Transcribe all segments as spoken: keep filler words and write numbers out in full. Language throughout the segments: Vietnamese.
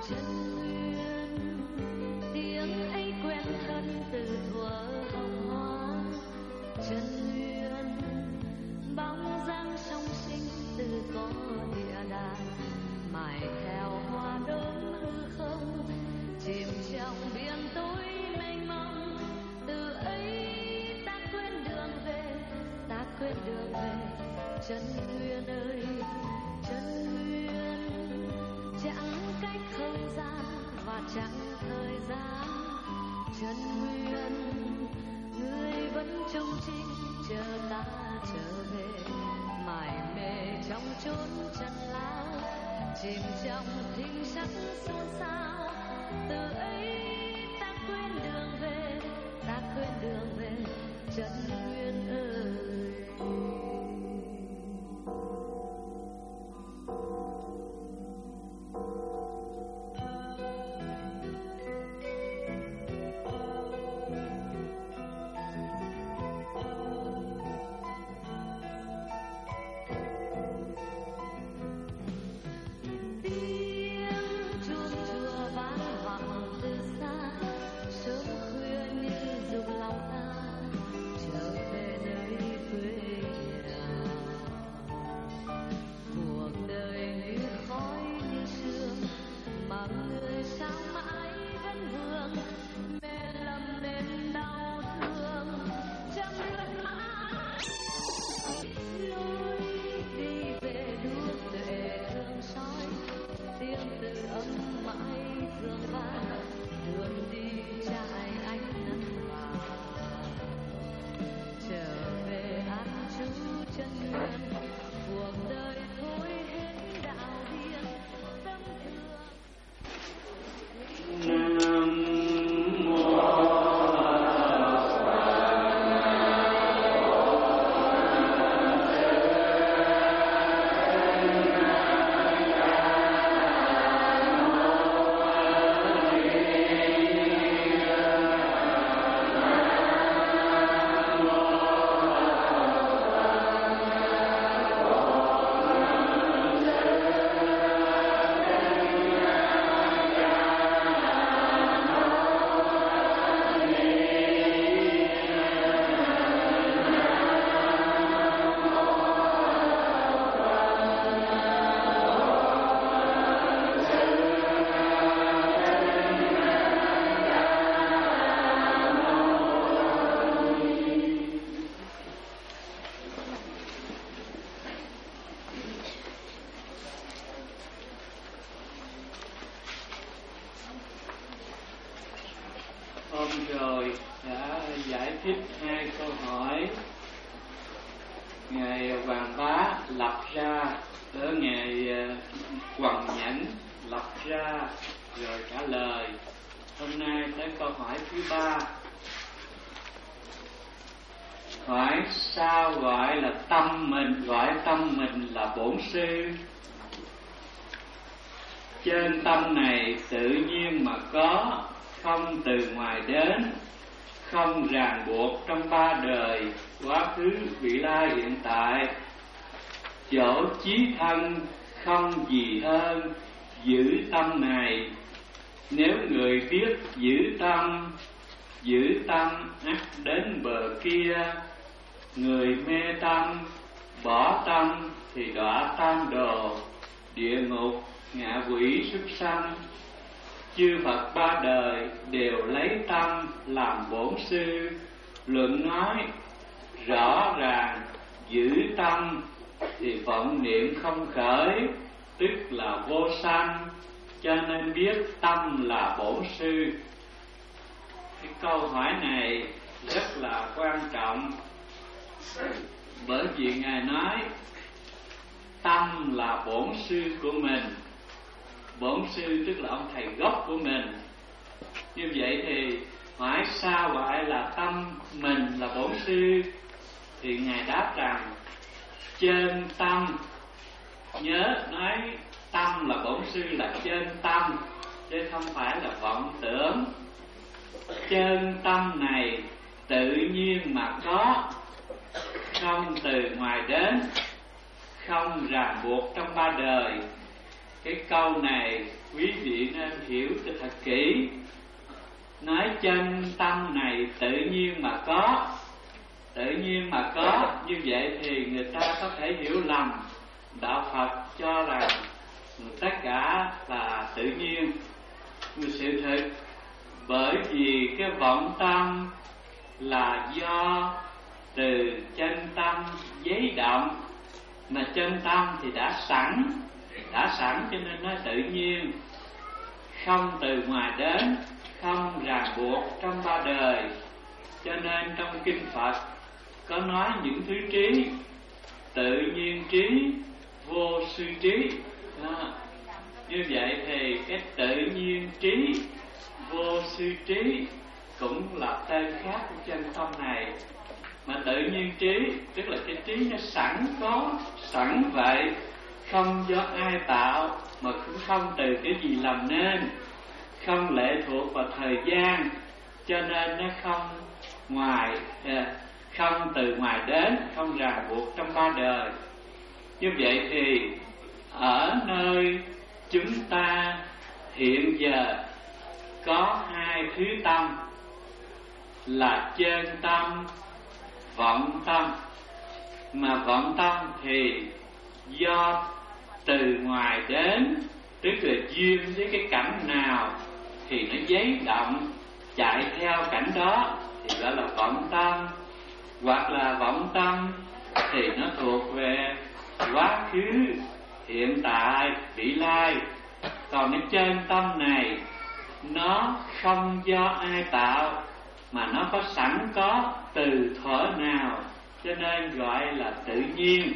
chân nguyên, tiếng ấy quen thân từ thuở hồng hoa. Chân nguyên bóng dáng song sinh từ có địa đàng, mãi theo hoa đốm hư không, chìm trong biển tối mênh mông. Từ ấy ta quên đường về, ta quên đường về. Chân nguyên ơi, chân nguyên chẳng cách không gian và chẳng thời gian. Chân nguyên, người vẫn trông trinh chờ ta trở về, mải mê trong chốn chân lao, chìm trong thinh sắc xôn xao. Từ ấy ta quên đường về, ta quên đường về. Chân nguyên ơi. Rồi đã giải thích hai câu hỏi Ngài Hoàng Bá lập ra, ở Ngài Hoằng Nhẫn lập ra rồi trả lời. Hôm nay tới câu hỏi thứ ba, hỏi sao gọi là tâm mình, gọi tâm mình là bổn sư. Chân tâm này tự nhiên mà có, không từ ngoài đến, không ràng buộc trong ba đời, quá khứ, vị lai, hiện tại. Chỗ chí thân không gì hơn giữ tâm này. Nếu người biết giữ tâm, giữ tâm ắt đến bờ kia. Người mê tâm, bỏ tâm thì đọa tam đồ, địa ngục, ngạ quỷ, súc sanh. Chư Phật ba đời đều lấy tâm làm bổn sư. Luận nói rõ ràng giữ tâm thì vọng niệm không khởi, tức là vô sanh. Cho nên biết tâm là bổn sư. Cái câu hỏi này rất là quan trọng, bởi vì Ngài nói tâm là bổn sư của mình. Bổn sư tức là ông thầy gốc của mình. Như vậy thì hỏi sao gọi là tâm mình là bổn sư, thì Ngài đáp rằng trên tâm. Nhớ nói tâm là bổn sư là trên tâm, chứ không phải là vọng tưởng. Chân tâm này tự nhiên mà có, không từ ngoài đến, không ràng buộc trong ba đời, cái câu này quý vị nên hiểu cho thật kỹ. Nói chân tâm này tự nhiên mà có, tự nhiên mà có, như vậy thì người ta có thể hiểu lầm đạo Phật cho rằng tất cả là tự nhiên. Nhưng sự thực, bởi vì cái vọng tâm là do từ chân tâm giấy động, mà chân tâm thì đã sẵn, đã sẵn cho nên nó tự nhiên, không từ ngoài đến, không ràng buộc trong ba đời. Cho nên trong kinh Phật có nói những thứ trí: tự nhiên trí, vô sư trí. Đó. Như vậy thì cái tự nhiên trí, vô sư trí cũng là tên khác của chân tâm này. Mà tự nhiên trí tức là cái trí nó sẵn có, sẵn vậy, không do ai tạo, mà cũng không từ cái gì làm nên, không lệ thuộc vào thời gian, cho nên nó không ngoài, không từ ngoài đến, không ràng buộc trong ba đời. Như vậy thì ở nơi chúng ta hiện giờ có hai thứ tâm là chân tâm, vọng tâm. Mà vọng tâm thì do từ ngoài đến, tức là duyên với cái cảnh nào thì nó giấy động chạy theo cảnh đó thì gọi là vọng tâm. Hoặc là vọng tâm thì nó thuộc về quá khứ, hiện tại, vị lai. Còn cái chân tâm này nó không do ai tạo, mà nó có sẵn có từ thuở nào, cho nên gọi là tự nhiên.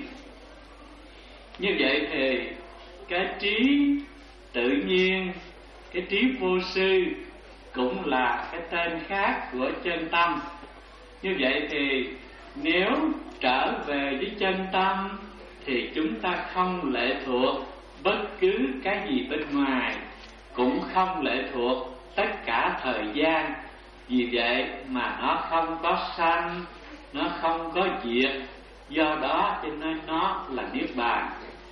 Như vậy thì cái trí tự nhiên, cái trí vô sư cũng là cái tên khác của chân tâm. Như vậy thì nếu trở về với chân tâm thì chúng ta không lệ thuộc bất cứ cái gì bên ngoài, cũng không lệ thuộc tất cả thời gian. Vì vậy mà nó không có sanh, nó không có diệt, do đó cho nên nó là niết bàn.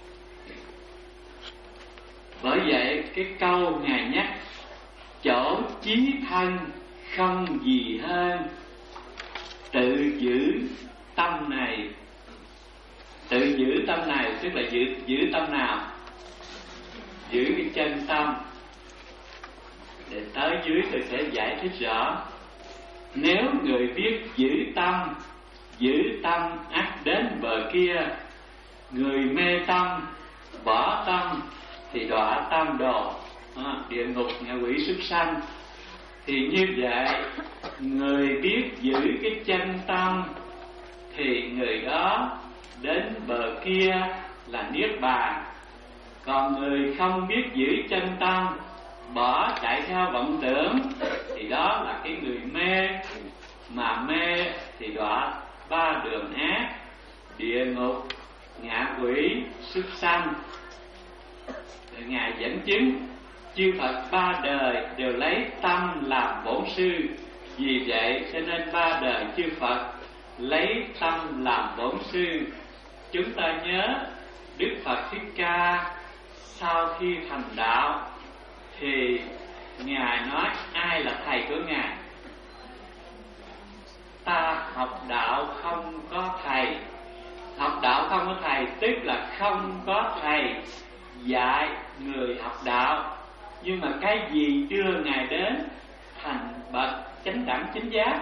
Bởi vậy cái câu Ngài nhắc chỗ chí thân không gì hơn, tự giữ tâm này. Tự giữ tâm này tức là giữ, giữ tâm nào? Giữ cái chân tâm. Để tới dưới tôi sẽ giải thích rõ. Nếu người biết giữ tâm, giữ tâm ắt đến bờ kia. Người mê tâm, bỏ tâm thì đọa tam đồ, à, địa ngục, ngạ quỷ, súc sanh. Thì như vậy, người biết giữ cái chân tâm thì người đó đến bờ kia là niết bàn. Còn người không biết giữ chân tâm, bỏ chạy theo vọng tưởng thì đó là cái người mê. Mà mê thì đọa ba đường ác: địa ngục, ngạ quỷ, súc sanh. Ngài dẫn chứng chư Phật ba đời đều lấy tâm làm bổn sư. Vì vậy cho nên ba đời chư Phật lấy tâm làm bổn sư. Chúng ta nhớ Đức Phật Thích Ca sau khi thành đạo thì Ngài nói ai là thầy của Ngài? Ta học đạo không có thầy. Học đạo không có thầy tức là không có thầy dạy người học đạo. Nhưng mà cái gì đưa Ngài đến thành bậc chánh đẳng chánh giác?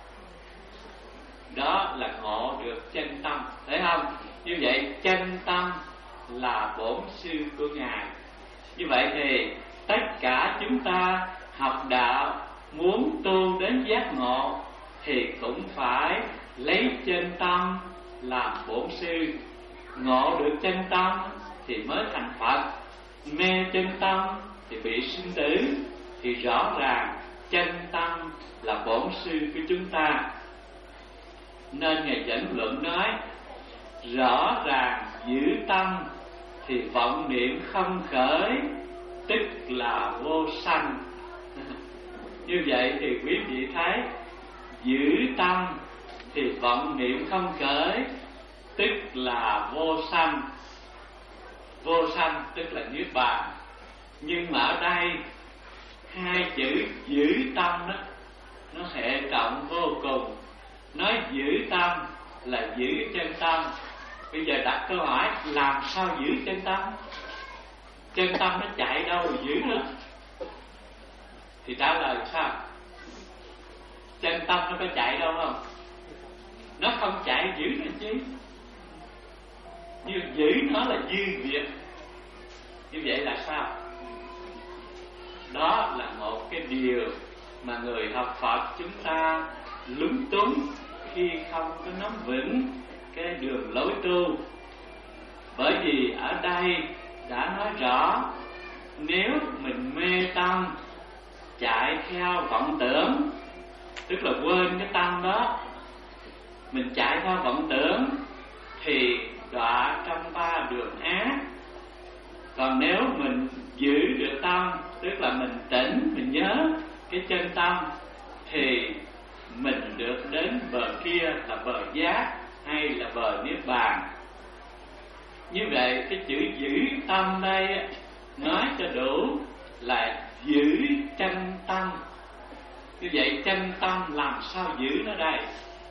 Đó là ngộ được chân tâm, thấy không? Như vậy chân tâm là bổn sư của Ngài. Như vậy thì tất cả chúng ta học đạo muốn tu đến giác ngộ thì cũng phải lấy chân tâm làm bổn sư. Ngộ được chân tâm thì mới thành Phật. Mê chân tâm thì bị sinh tử. Thì rõ ràng chân tâm là bổn sư của chúng ta. Nên Ngài dẫn luận nói rõ ràng giữ tâm thì vọng niệm không khởi, tức là vô sanh. Như vậy thì quý vị thấy giữ tâm thì vọng niệm không khởi, tức là vô sanh. vô sanh tức là niết bàn. Nhưng mà ở đây hai chữ giữ tâm đó nó hệ trọng vô cùng. Nói giữ tâm là giữ chân tâm. Bây giờ đặt câu hỏi làm sao giữ chân tâm? Chân tâm nó chạy đâu rồi giữ nó? Thì trả lời sao? Chân tâm nó có chạy đâu không? Nó không chạy giữ nó chứ. Nhưng giữ nó là dư việc. Như vậy là sao? Đó là một cái điều mà người học Phật chúng ta lúng túng khi không có nắm vững cái đường lối tu. Bởi vì ở đây đã nói rõ, nếu mình mê tâm, chạy theo vọng tưởng, tức là quên cái tâm đó, mình chạy theo vọng tưởng thì đọa trong ba đường ác. Còn nếu mình giữ được tâm, tức là mình tỉnh, mình nhớ cái chân tâm, thì mình được đến bờ kia là bờ giác hay là bờ niết bàn. Như vậy cái chữ giữ tâm đây nói cho đủ là giữ chân tâm. Như vậy chân tâm làm sao giữ nó đây?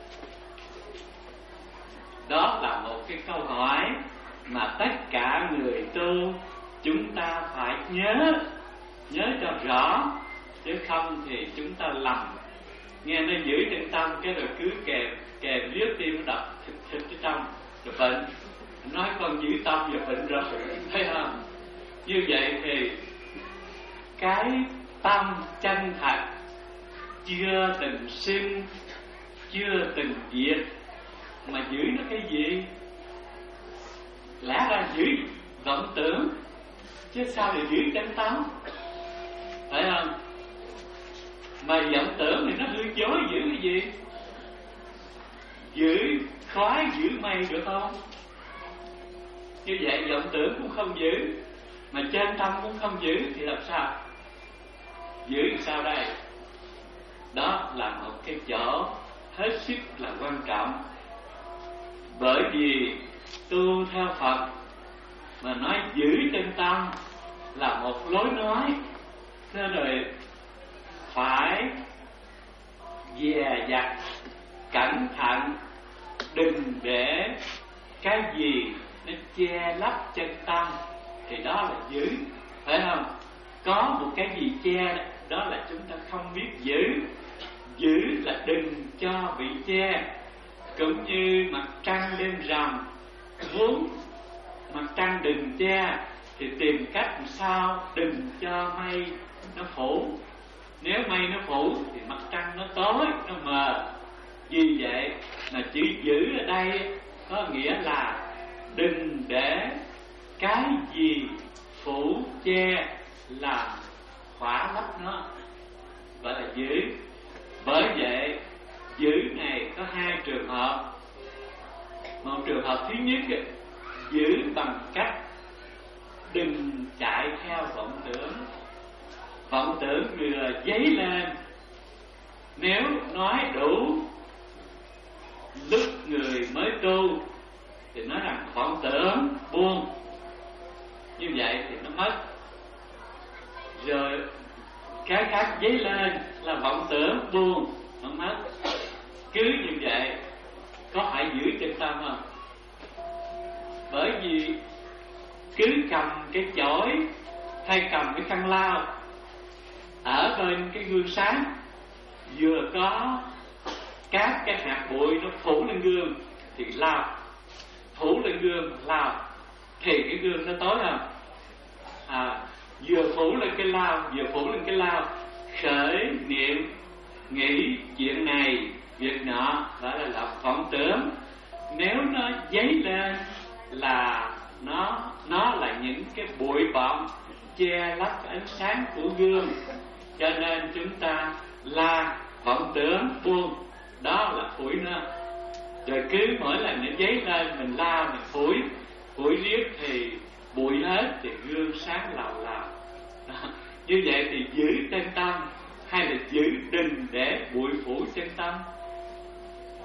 Đó là một cái câu hỏi mà tất cả người tu chúng ta phải nhớ, nhớ cho rõ, chứ không thì chúng ta lầm. Nghe nó giữ chân tâm cái rồi cứ kèm kèm viết tim đập thịt thịt ở trong rồi bệnh. Nói con giữ tâm rồi bệnh rồi, thấy không? Như vậy thì cái tâm chân thật chưa từng sinh, chưa từng diệt, mà giữ nó cái gì? Lẽ ra giữ vọng tưởng, chứ sao lại giữ chân tâm? Phải không? Mà vọng tưởng thì nó hư dối, giữ cái gì? Giữ khói, giữ mây được không? Như vậy vọng tưởng cũng không giữ, mà chân tâm cũng không giữ, thì làm sao? Giữ sao đây? Đó là một cái chỗ hết sức là quan trọng. Bởi vì tu theo Phật mà nói giữ chân tâm là một lối nói, nên rồi phải dè dặt, cẩn thận, đừng để cái gì nó che lấp chân tâm, thì đó là giữ, phải không? Có một cái gì che đó là chúng ta không biết giữ. Giữ là đừng cho bị che. Cũng như mặt trăng đêm rằm, muốn mặt trăng đừng che thì tìm cách làm sao đừng cho mây nó phủ. Nếu mây nó phủ thì mặt trăng nó tối, nó mờ. Vì vậy mà chữ giữ ở đây có nghĩa là đừng để cái gì phủ che làm khỏa lấp nó, gọi là giữ. Bởi vậy giữ này có hai trường hợp. Một trường hợp thứ nhất, giữ bằng cách đừng chạy theo vọng tưởng. Vọng tưởng vừa dấy lên, nếu nói đủ lúc người mới tu thì nói rằng vọng tưởng buông, như vậy thì nó mất. Rồi cái khác dấy lên là vọng tưởng buông, nó mất. Cứ như vậy có phải giữ chân tâm không? Bởi vì cứ cầm cái chổi hay cầm cái khăn lau ở bên cái gương sáng, vừa có các cái hạt bụi nó phủ lên gương thì lau, phủ lên gương lau, thì cái gương nó tối không? À, vừa phủ lên cái lau, vừa phủ lên cái lau, khởi niệm nghĩ chuyện này việc nọ, đó là là vọng tưởng. Nếu nó dấy lên là nó nó là những cái bụi bặm che lấp ánh sáng của gương, cho nên chúng ta la vọng tưởng buông, đó là phủi nó. Rồi cứ mỗi lần nó dấy lên mình la mình phủi, phủi riết thì bụi hết thì gương sáng lào lào. Như vậy thì giữ chân tâm hay là giữ đừng để bụi phủ chân tâm?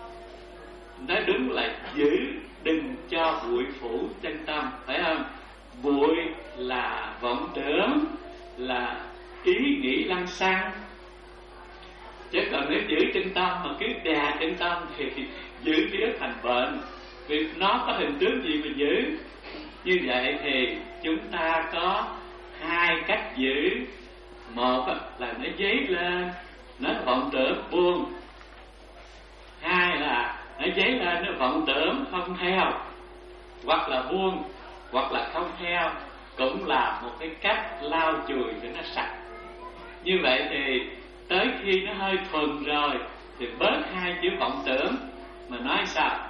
Nói đúng là giữ đừng cho bụi phủ chân tâm, phải không? bụi là vọng tưởng, là ý nghĩ lăng xăng. Chứ còn nếu giữ trên tâm mà cứ đè trên tâm thì giữ riết thành bệnh. Vì nó có hình tướng gì mà giữ. Như vậy thì chúng ta có hai cách giữ. Một là nó dấy lên, nó vọng tưởng buông. Hai là nó dấy lên, nó vọng tưởng không theo, hoặc là buông, hoặc là không theo. Cũng là một cái cách lau chùi cho nó sạch. Như vậy thì tới khi nó hơi thuần rồi thì bớt hai chữ vọng tưởng. Mà nói sao?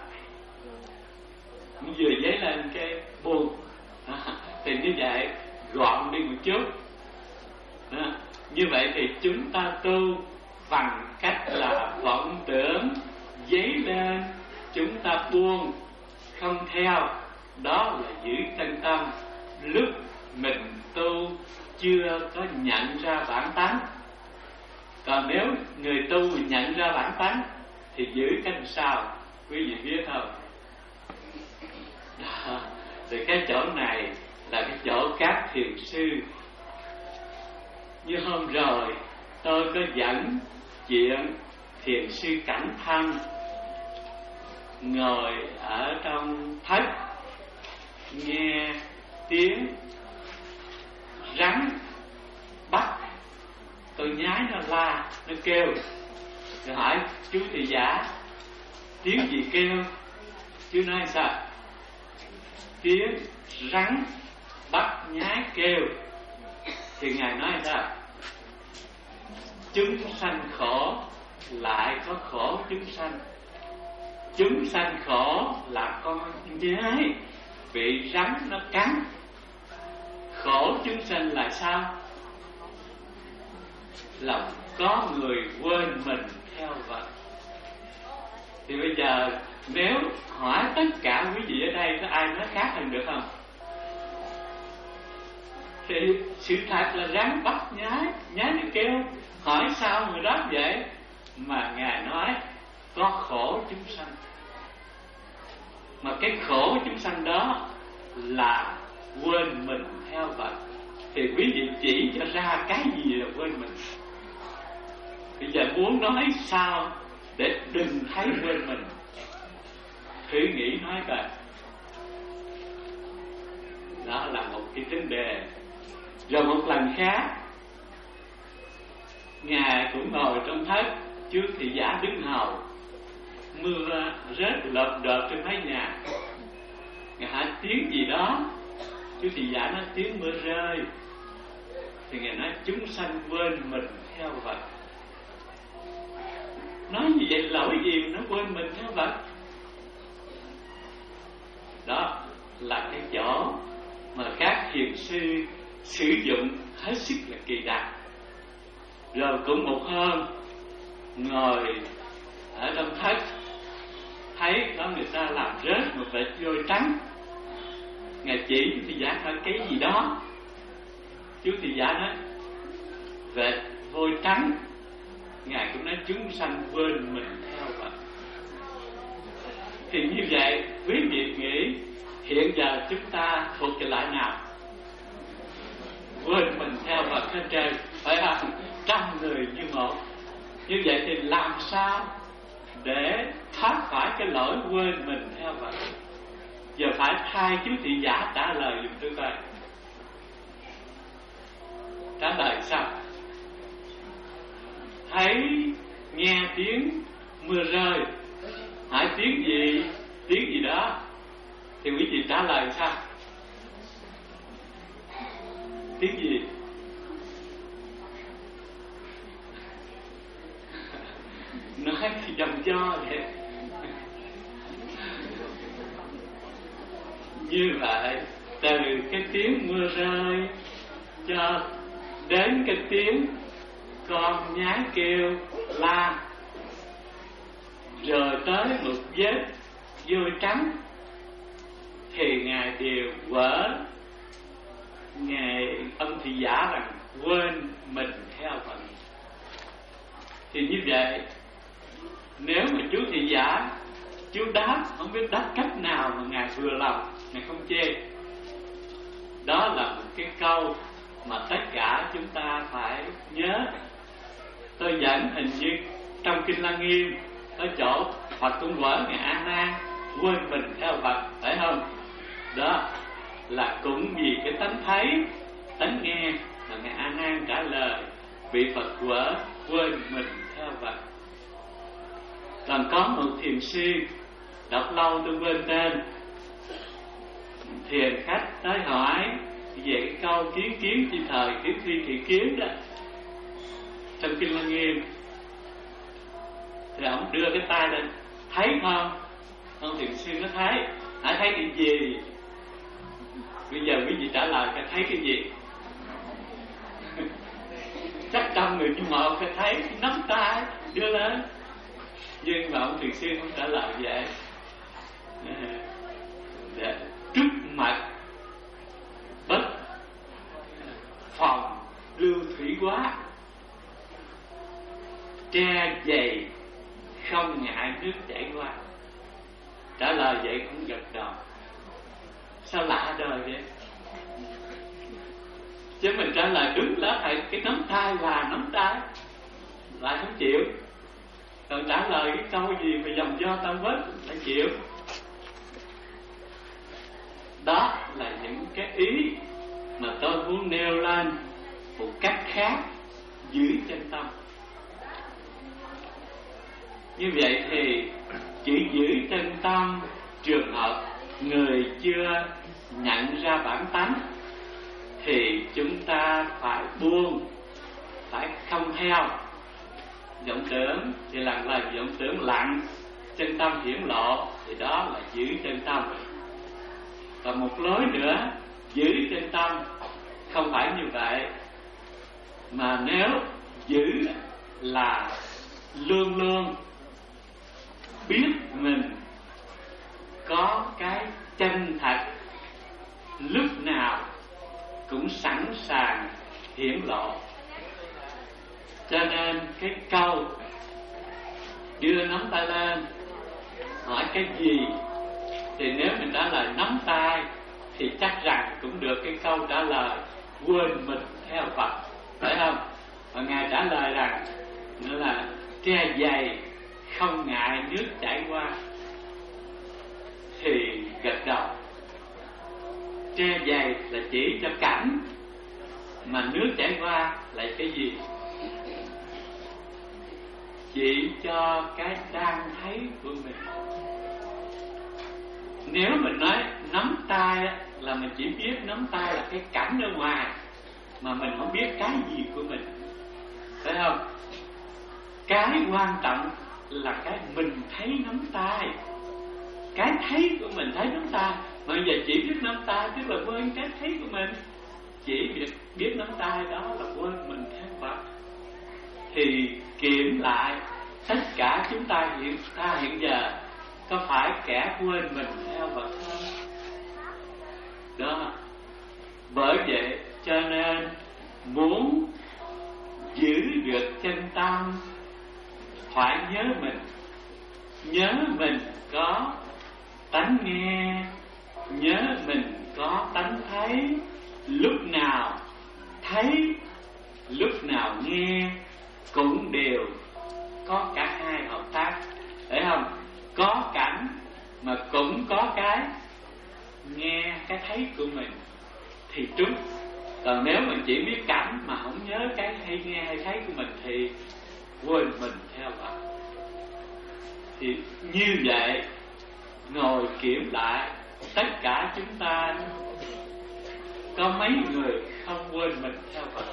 Vừa dấy lên cái buông. Thì như vậy gọn đi một chút. Đó. Như vậy thì chúng ta tu bằng cách là vọng tưởng dấy lên, chúng ta buông, không theo. Đó là giữ chân tâm. Lúc mình tu chưa có nhận ra bản tánh. Còn nếu người tu nhận ra bản tánh thì giữ cách sao? Quý vị biết không? Đó. Thì cái chỗ này là cái chỗ các thiền sư. Như hôm rồi tôi có dẫn chuyện thiền sư Cảnh Thân ngồi ở trong thất, nghe tiếng rắn bắt. Tôi nhái nó la, nó kêu. Rồi hỏi chú thị giả tiếng gì kêu? Chú nói sao? Tiếng rắn bắt nhái kêu. Thì Ngài nói sao? Chúng sanh khổ lại có khổ chúng sanh. Chúng sanh khổ là con nhái bị rắn nó cắn. Khổ chúng sanh là sao? Là có người quên mình theo vật. Thì bây giờ nếu hỏi tất cả quý vị ở đây có ai nói khác hơn được không? Thì sự thật là rắn bắt nhái, nhái nó kêu. Hỏi sao người đó vậy? Mà Ngài nói có khổ chúng sanh. Mà cái khổ chúng sanh đó là quên mình theo vật. Thì quý vị chỉ cho ra cái gì là quên mình. Bây giờ muốn nói sao để đừng thấy quên mình? Thử nghĩ nói coi. Đó là một cái vấn đề. Rồi một lần khác, Ngài cũng ngồi trong thất, trước thị giả đứng hầu. Mưa rớt lợp đợt trên mái nhà. Ngài hỏi tiếng gì đó. Chú thị giả nói tiếng mưa rơi. Thì Ngài nói chúng sanh quên mình theo vật. Nói như vậy lỗi gì nó quên mình theo vật? Đó là cái chỗ mà các thiền sư sử dụng hết sức là kỳ đặc. Rồi cũng một hôm ngồi ở trong thất, thấy có người ta làm rớt một vệt vôi trắng. Ngài chỉ chú thị giả hỏi cái gì đó. Chú thị giả nói vệt vôi trắng. Ngài cũng nói chúng sanh quên mình theo vật. Thì như vậy quý vị nghĩ hiện giờ chúng ta thuộc cái loại nào? Quên mình theo vật hết trơn, phải không? Trăm người như một. Như vậy thì làm sao để thoát khỏi cái lỗi quên mình theo vật? Giờ phải thay chú thị giả trả lời dùm tôi coi. Trả lời sao? Thấy nghe tiếng mưa rơi, hỏi tiếng gì? Tiếng gì đó. Thì quý vị trả lời sao? Tiếng gì? Nói thì dòng cho vậy. Như vậy từ cái tiếng mưa rơi cho đến cái tiếng con nhái kêu la, rồi tới một vết vôi trắng, thì Ngài đều vỡ. Ngài ông thị giả rằng quên mình theo vật. Thì như vậy nếu mà chú thị giả chú đáp không biết đáp cách nào mà Ngài vừa lòng, Ngài không chê. Đó là một cái câu mà tất cả chúng ta phải nhớ. Tôi dẫn hình như trong Kinh Lăng Nghiêm ở chỗ Phật cũng quở Ngài A Nan quên mình theo Phật, phải không? Đó là cũng vì cái tánh thấy, tánh nghe mà Ngài A Nan trả lời bị Phật quở quên mình theo Phật. Còn có một thiền sư đọc lâu tôi quên tên, thiền khách tới hỏi về cái câu kiến kiến chi thời kiến thi thị kiến đó trong Kinh Lăng Nghiêm, thì ông đưa cái tay lên, thấy không? Ông thiền sư nó thấy. Hãy thấy cái gì? Bây giờ quý vị trả lời cái thấy cái gì? Chắc trăm người nhưng một phải thấy cái nắm tay đưa lên, nhưng mà ông thiền sư không trả lời vậy. Để trước mặt bất phòng lưu thủy quá, tre dày không ngại nước chảy qua. Trả lời vậy cũng gật đầu. Sao lạ đời vậy? Chứ mình trả lời đúng là phải cái nắm tay là nắm tay, lại không chịu. Còn trả lời cái câu gì mà dòng do tam vết lại chịu. Đó là những cái ý mà tôi muốn nêu lên một cách khác, giữ chân tâm. Như vậy thì chỉ giữ chân tâm trường hợp người chưa nhận ra bản tánh thì chúng ta phải buông, phải không theo vọng tưởng, thì lần là vọng tưởng lặng, chân tâm hiển lộ, thì đó là giữ chân tâm. Còn một lối nữa giữ chân tâm không phải như vậy, mà nếu giữ là luôn luôn biết mình có cái chân thật, lúc nào cũng sẵn sàng hiển lộ. Cho nên cái câu đưa nắm tay lên hỏi cái gì, thì nếu mình trả lời nắm tay thì chắc rằng cũng được cái câu trả lời quên mình theo Phật, phải không? Và Ngài trả lời rằng nữa là tre dày không ngại nước chảy qua, thì gật đầu. Tre dày là chỉ cho cảnh, mà nước chảy qua là cái gì? Chỉ cho cái đang thấy của mình. Nếu mình nói nắm tay là mình chỉ biết nắm tay là cái cảnh ở ngoài, mà mình không biết cái gì của mình, phải không? Cái quan trọng là cái mình thấy nắm tay, cái thấy của mình thấy nắm tay. Mà giờ chỉ biết nắm tay tức là quên cái thấy của mình. Chỉ biết, biết nắm tay đó là quên mình theo Phật. Thì kiểm lại tất cả chúng ta hiện ta hiện giờ có phải kẻ quên mình theo Phật không? Đó. Bởi vậy cho nên muốn giữ được chân tâm phải nhớ mình. Nhớ mình có tánh nghe, nhớ mình có tánh thấy. Lúc nào thấy, lúc nào nghe cũng đều có cả hai hợp tác, phải không? Có cảnh mà cũng có cái nghe, cái thấy của mình thì trúng. Còn nếu mình chỉ biết cảnh mà không nhớ cái hay nghe hay thấy của mình thì quên mình theo Phật. Thì như vậy ngồi kiểm lại tất cả chúng ta có mấy người không quên mình theo Phật?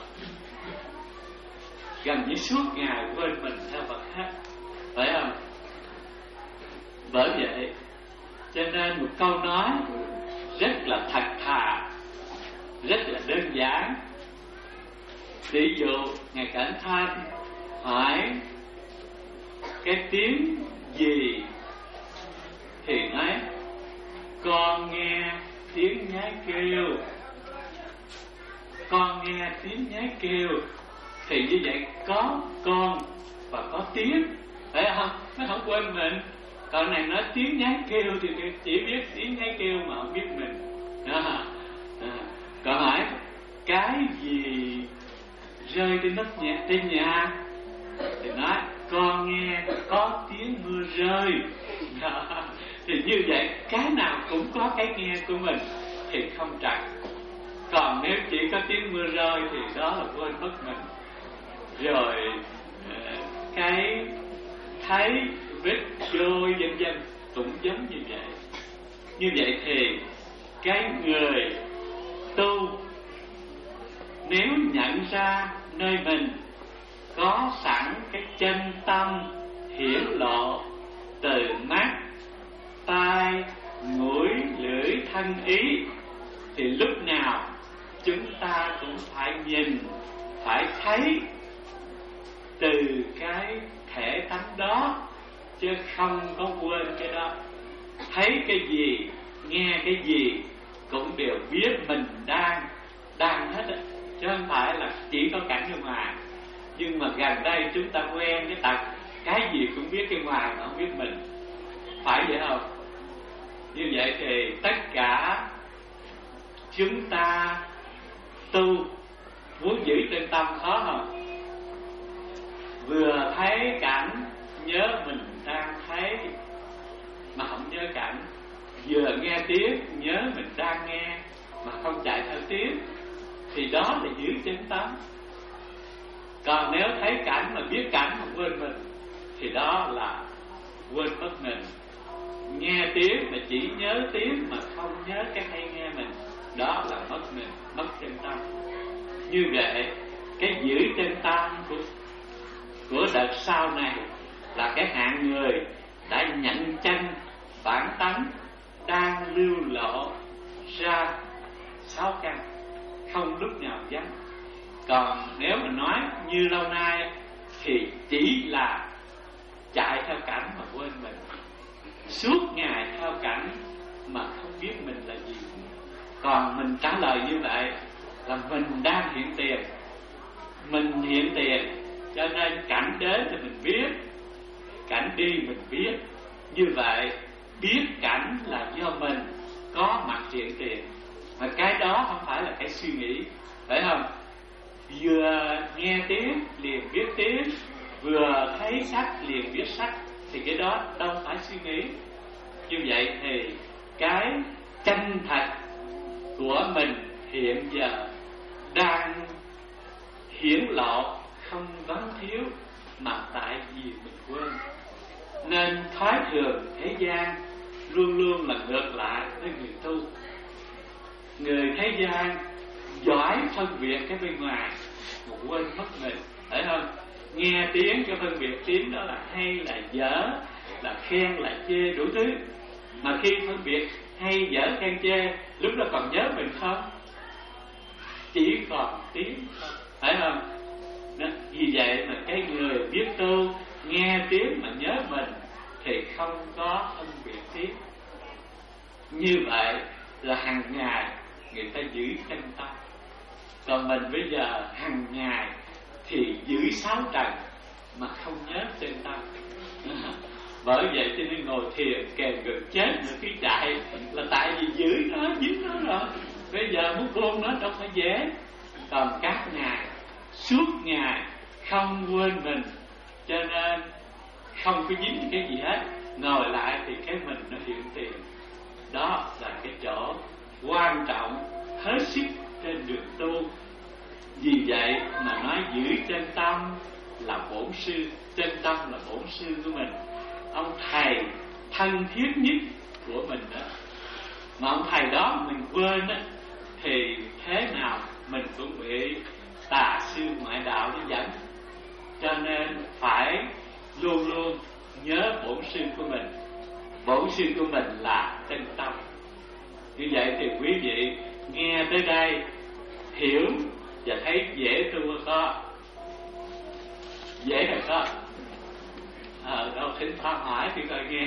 Gần như suốt ngày quên mình theo Phật hết, phải không? Bởi vậy cho nên một câu nói rất là thật thà, rất là đơn giản. Ví dụ Ngài Cảnh Thanh hỏi cái tiếng gì thì nói con nghe tiếng nhái kêu, con nghe tiếng nhái kêu. Thì như vậy có con và có tiếng, phải không? Nó không quên mình. Còn này nói tiếng nhái kêu thì chỉ biết tiếng nhái kêu mà không biết mình. Đó. À. Còn hỏi cái gì rơi trên đất nhà, trên nhà, thì nói con nghe có tiếng mưa rơi. Đó. Thì như vậy cái nào cũng có cái nghe của mình thì không trật. Còn nếu chỉ có tiếng mưa rơi thì đó là quên mất mình. Rồi cái thấy vết trôi vân vân cũng giống như vậy. Như vậy thì cái người tu nếu nhận ra nơi mình có sẵn cái chân tâm hiển lộ từ mắt, tai, mũi, lưỡi, thân, ý, thì lúc nào chúng ta cũng phải nhìn, phải thấy từ cái thể tánh đó, chứ không có quên cái đó. Thấy cái gì, nghe cái gì cũng đều biết mình đang đang hết á, chứ không phải là chỉ có cảnh bên ngoài. Nhưng mà gần đây chúng ta quen cái tật cái gì cũng biết cái ngoài mà không biết mình, phải vậy không? Như vậy thì tất cả chúng ta tu muốn giữ chân tâm khó không? Vừa thấy cảnh nhớ mình đang thấy mà không nhớ cảnh, vừa nghe tiếng nhớ mình đang nghe mà không chạy theo tiếng, thì đó là giữ chân tâm. Còn nếu thấy cảnh mà biết cảnh mà quên mình, thì đó là quên mất mình. Nghe tiếng mà chỉ nhớ tiếng mà không nhớ cái hay nghe mình, đó là mất mình, mất chân tâm. Như vậy cái giữ chân tâm của, của đợt sau này là cái hạng người đã nhận chân bản tánh đang lưu lộ ra sáu căn, không lúc nào vắng. Còn nếu mà nói như lâu nay thì chỉ là chạy theo cảnh mà quên mình, suốt ngày theo cảnh mà không biết mình là gì. Còn mình trả lời như vậy là mình đang hiện tiền, mình hiện tiền, cho nên cảnh đến thì mình biết, cảnh đi mình biết. Như vậy biết cảnh là do mình có mặt hiện tiền, mà cái đó không phải là cái suy nghĩ, phải không? Vừa nghe tiếng liền biết tiếng, vừa thấy sắc liền biết sắc, thì cái đó đâu phải suy nghĩ. Như vậy thì cái chân thật của mình hiện giờ đang hiển lộ, không vắng thiếu, mà tại vì mình quên. Nên thói thường thế gian luôn luôn là ngược lại với người tu. Người thế gian giỏi phân biệt cái bên ngoài mà quên mất mình, phải không? Nghe tiếng cho phân biệt tiếng đó là hay là dở, là khen là chê, đủ thứ. Mà khi phân biệt hay dở khen chê, lúc đó còn nhớ mình không? Chỉ còn tiếng không, phải không? Đó, vì vậy mà cái người biết tu nghe tiếng mà nhớ mình thì không có phân biệt tiếng. Như vậy là hàng ngày người ta giữ chân tâm. Còn mình bây giờ hàng ngày thì giữ sáu trần mà không nhớ chân tâm. Bởi vậy cho nên ngồi thiền kèm gần chết nữa khi chạy, là tại vì giữ nó, dính nó rồi. Bây giờ muốn buông nó đâu phải dễ. Còn các ngài suốt ngày không quên mình, cho nên không có dính cái gì hết. Ngồi lại thì cái mình nó hiện tiền. Đó là cái chỗ quan trọng hết sức trên đường tu. Vì vậy mà nói giữ chân tâm là bổn sư, chân tâm là bổn sư của mình, ông thầy thân thiết nhất của mình đó. Mà ông thầy đó mình quên đó, thì thế nào mình cũng bị tà sư ngoại đạo nó dẫn. Cho nên phải luôn luôn nhớ bổn sư của mình. Bổn sư của mình là chân tâm. Như vậy thì quý vị nghe tới đây hiểu và thấy dễ tu hay có? Dễ hay có? Ờ, đâu thỉnh thoảng hỏi thì coi nghe.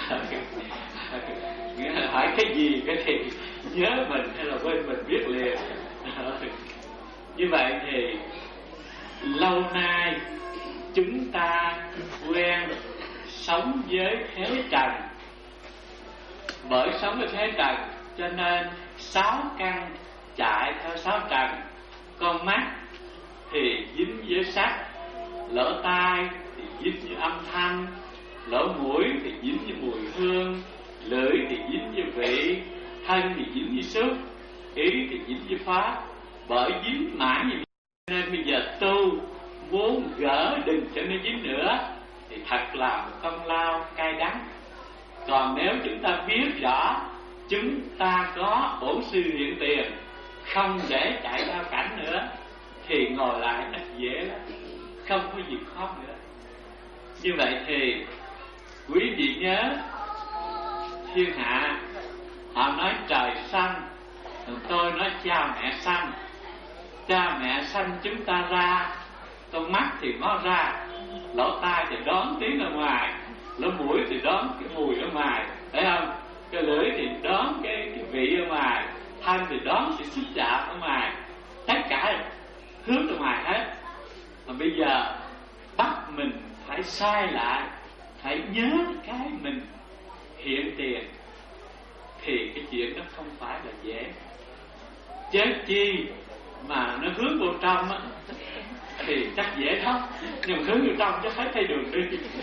Nghĩa là hỏi cái gì cái thì nhớ mình hay là quên mình biết liền. Như vậy thì lâu nay chúng ta quen sống với thế trần. Bởi sống với thế trần cho nên sáu căn chạy theo sáu trần. Con mắt thì dính với sắc, lỗ tai thì dính với âm thanh, lỗ mũi thì dính với mùi hương, lưỡi thì dính với vị, thân thì dính với xúc, ý thì dính với pháp. Bởi dính mãi như nên bây giờ tu muốn gỡ đừng cho nó dính nữa thì thật là một công lao cay đắng. Còn nếu chúng ta biết rõ chúng ta có bổn sư hiện tiền, không để chạy ra cảnh nữa, thì ngồi lại nó dễ lắm, không có gì khó nữa. Như vậy thì quý vị nhớ, thiên hạ họ nói trời xanh, tôi nói cha mẹ xanh. Cha mẹ sanh chúng ta ra, con mắt thì nó ra, lỗ tai thì đón tiếng ở ngoài, lỗ mũi thì đón cái mùi ở ngoài, thấy không? Cái lưỡi thì đón cái, cái vị ở ngoài, thân thì đón sự xúc chạm ở ngoài, tất cả hướng ra ngoài hết. Mà bây giờ bắt mình phải sai lại, phải nhớ cái mình hiện tiền, thì cái chuyện đó không phải là dễ. Chết chi mà nó hướng vô trong á thì chắc dễ lắm, nhưng hướng vô trong chắc phải thay đường đi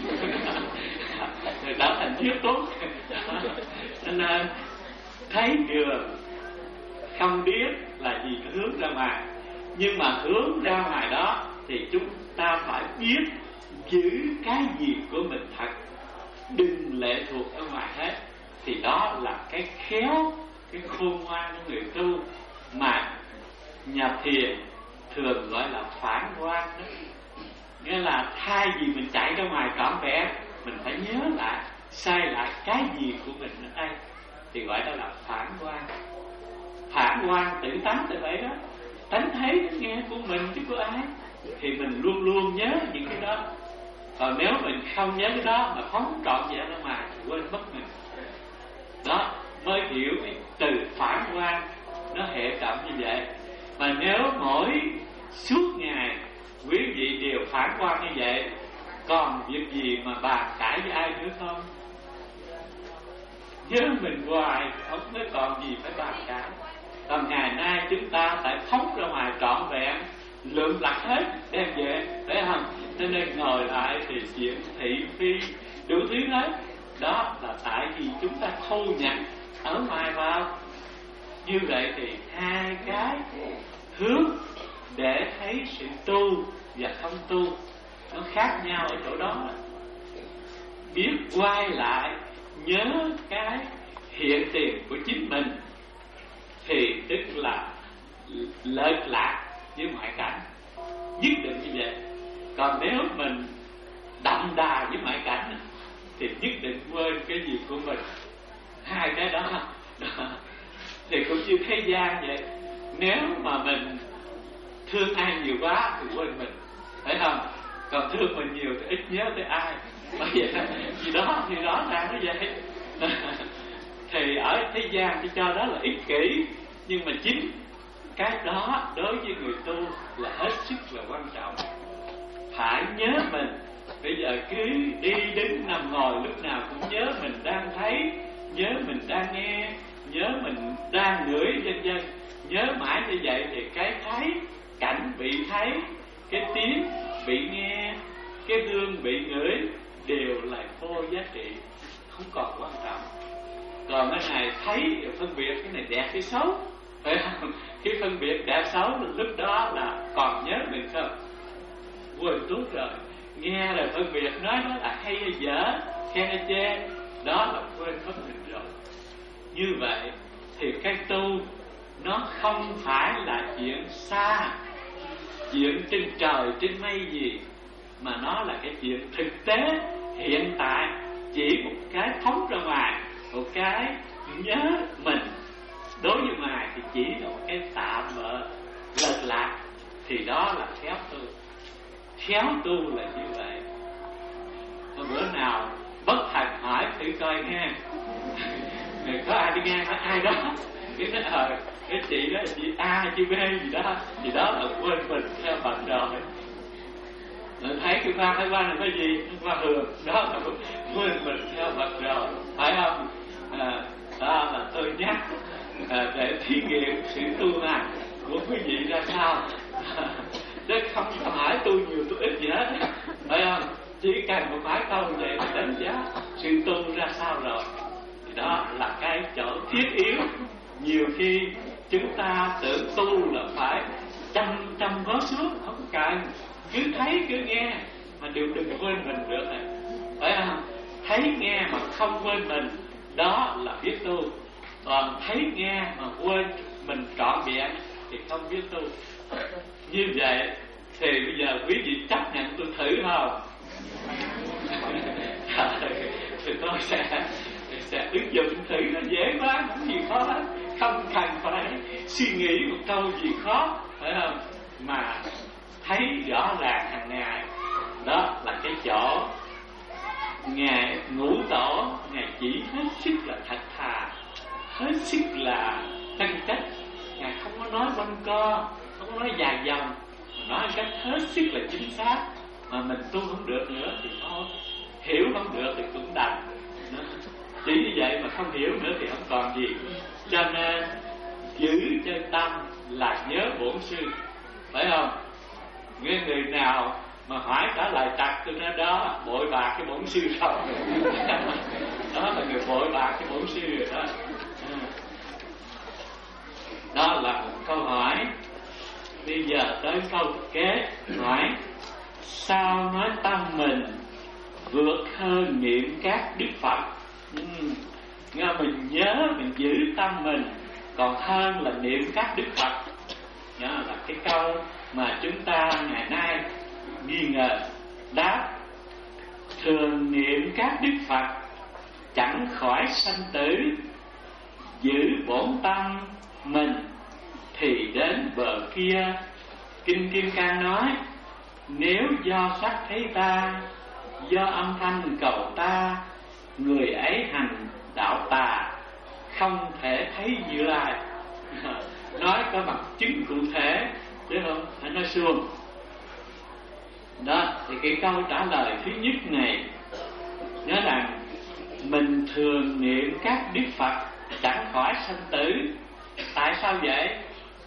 rồi trở thành thiết tốt. Nên thấy đường không biết là gì cái hướng ra ngoài, nhưng mà hướng ra ngoài đó thì chúng ta phải biết giữ cái gì của mình thật, đừng lệ thuộc ở ngoài hết. Thì đó là cái khéo, cái khôn ngoan của người tu mà nhà thiền thường gọi là phản quan đó. Nghĩa là thay vì mình chạy ra ngoài trọn vẹn, mình phải nhớ lại, sai lại cái gì của mình ở đây, thì gọi đó là phản quan. Phản quan tự tánh từ vậy đó, tánh thấy nghe của mình chứ của ai, thì mình luôn luôn nhớ những cái đó. Còn nếu mình không nhớ cái đó mà phóng trọn vẹn ra ngoài thì quên mất mình. Đó mới hiểu cái từ phản quan nó hệ trọng như vậy. Mà nếu mỗi suốt ngày quý vị đều phản quan như vậy, còn việc gì mà bàn cãi với ai nữa không? Nhớ mình hoài, không có còn gì phải bàn cãi. Còn ngày nay chúng ta phải phóng ra ngoài trọn vẹn, lượm lặt hết đem về, phải không? Cho nên ngồi lại thì chuyện thị phi đủ thứ hết. Đó là tại vì chúng ta thu nhận ở ngoài vào. Như vậy thì hai cái hướng để thấy sự tu và không tu nó khác nhau ở chỗ đó. Biết quay lại nhớ cái hiện tiền của chính mình thì tức là lệch lạc với ngoại cảnh, nhất định như vậy. Còn nếu mình đậm đà với ngoại cảnh thì nhất định quên cái gì của mình. Hai cái đó, đó thì cũng như thế gian vậy. Nếu mà mình thương ai nhiều quá thì quên mình, phải không? Còn thương mình nhiều thì ít nhớ tới ai. Bởi vậy gì đó thì rõ ràng nó vậy. Thì ở thế gian thì cho đó là ích kỷ, nhưng mà chính cái đó đối với người tu là hết sức là quan trọng. Phải nhớ mình. Bây giờ cứ đi đứng nằm ngồi lúc nào cũng nhớ mình đang thấy, nhớ mình đang nghe, nhớ mình đang ngửi, vân vân. Nhớ mãi như vậy thì cái thấy, cảnh bị thấy, cái tiếng bị nghe, cái hương bị ngửi đều là vô giá trị, không còn quan trọng. Còn cái này thấy phân biệt cái này đẹp cái xấu, phải không? Khi phân biệt đẹp xấu lúc đó là còn nhớ mình không? Quên tốt rồi. Nghe là phân biệt, nói nó là hay hay dở, khen hay chê, đó là quên mất mình rồi. Như vậy thì cái tu nó không phải là chuyện xa, chuyện trên trời trên mây gì, mà nó là cái chuyện thực tế hiện tại. Chỉ một cái phóng ra ngoài, một cái nhớ mình đối với ngoài thì chỉ là một cái tạm bợ lệch lạc, thì đó là khéo tu. Khéo tu là như vậy. Mà bữa nào bất thành hỏi thử coi nghe người có ai đi ngang hỏi ai đó, cái nói ờ cái chị đó là chị A chị B gì đó, gì đó là quên mình theo Phật rồi. Rồi thấy cái qua thấy qua là cái gì, qua hường đó là quên mình theo Phật rồi, phải không? À, đó là tôi nhắc à, để thí nghiệm sự tu này của quý vị ra sao. Chứ không có hỏi tu nhiều tu ít gì hết, phải không? Chỉ cần một vài câu vậy là đánh giá sự tu ra sao rồi. Thì đó là cái chỗ thiết yếu. Nhiều khi chúng ta tưởng tu là phải chăm chăm gót xuống, không cần, cứ thấy cứ nghe mà đều đừng quên mình được này, phải không? Thấy nghe mà không quên mình, đó là biết tu. Còn thấy nghe mà quên mình trọn vẹn thì không biết tu. Như vậy thì bây giờ quý vị chấp nhận tôi thử không? Thì tôi sẽ sẽ ứng dụng thử, nó dễ quá, không gì khó hết, không cần phải suy nghĩ một câu gì khó, phải không? Mà thấy rõ ràng hàng ngày. Đó là cái chỗ Ngài Ngũ Tổ Ngài chỉ hết sức là thật thà, hết sức là chân chất. Ngài không có nói quanh co, không có nói dài dòng, mà nói cách hết sức là chính xác. Mà mình tu không được nữa thì thôi, hiểu không được thì cũng đành. Chỉ như vậy mà không hiểu nữa thì không còn gì. Cho nên giữ chân tâm là nhớ bổn sư, phải không? Nghe người nào mà hỏi trả lời trật tôi nói đó bội bạc cái bổn sư rồi. Đó là người bội bạc cái bổn sư rồi đó. Đó là một câu hỏi. Bây giờ tới câu kế hỏi: sao nói tâm mình vượt hơn niệm các đức Phật? Ừ. Nghe mình nhớ, mình giữ tâm mình còn hơn là niệm các đức Phật. Đó là cái câu mà chúng ta ngày nay nghi ngờ. Đáp: thường niệm các đức Phật chẳng khỏi sanh tử, giữ bổn tâm mình thì đến bờ kia. Kinh Kim Cang nói: nếu do sắc thấy ta, do âm thanh cầu ta, người ấy hành đạo tà, không thể thấy Như Lai. Nói có bằng chứng cụ thể chứ không phải nói suông. Đó thì cái câu trả lời thứ nhất này, nhớ rằng mình thường niệm các đức Phật chẳng khỏi sanh tử. Tại sao vậy?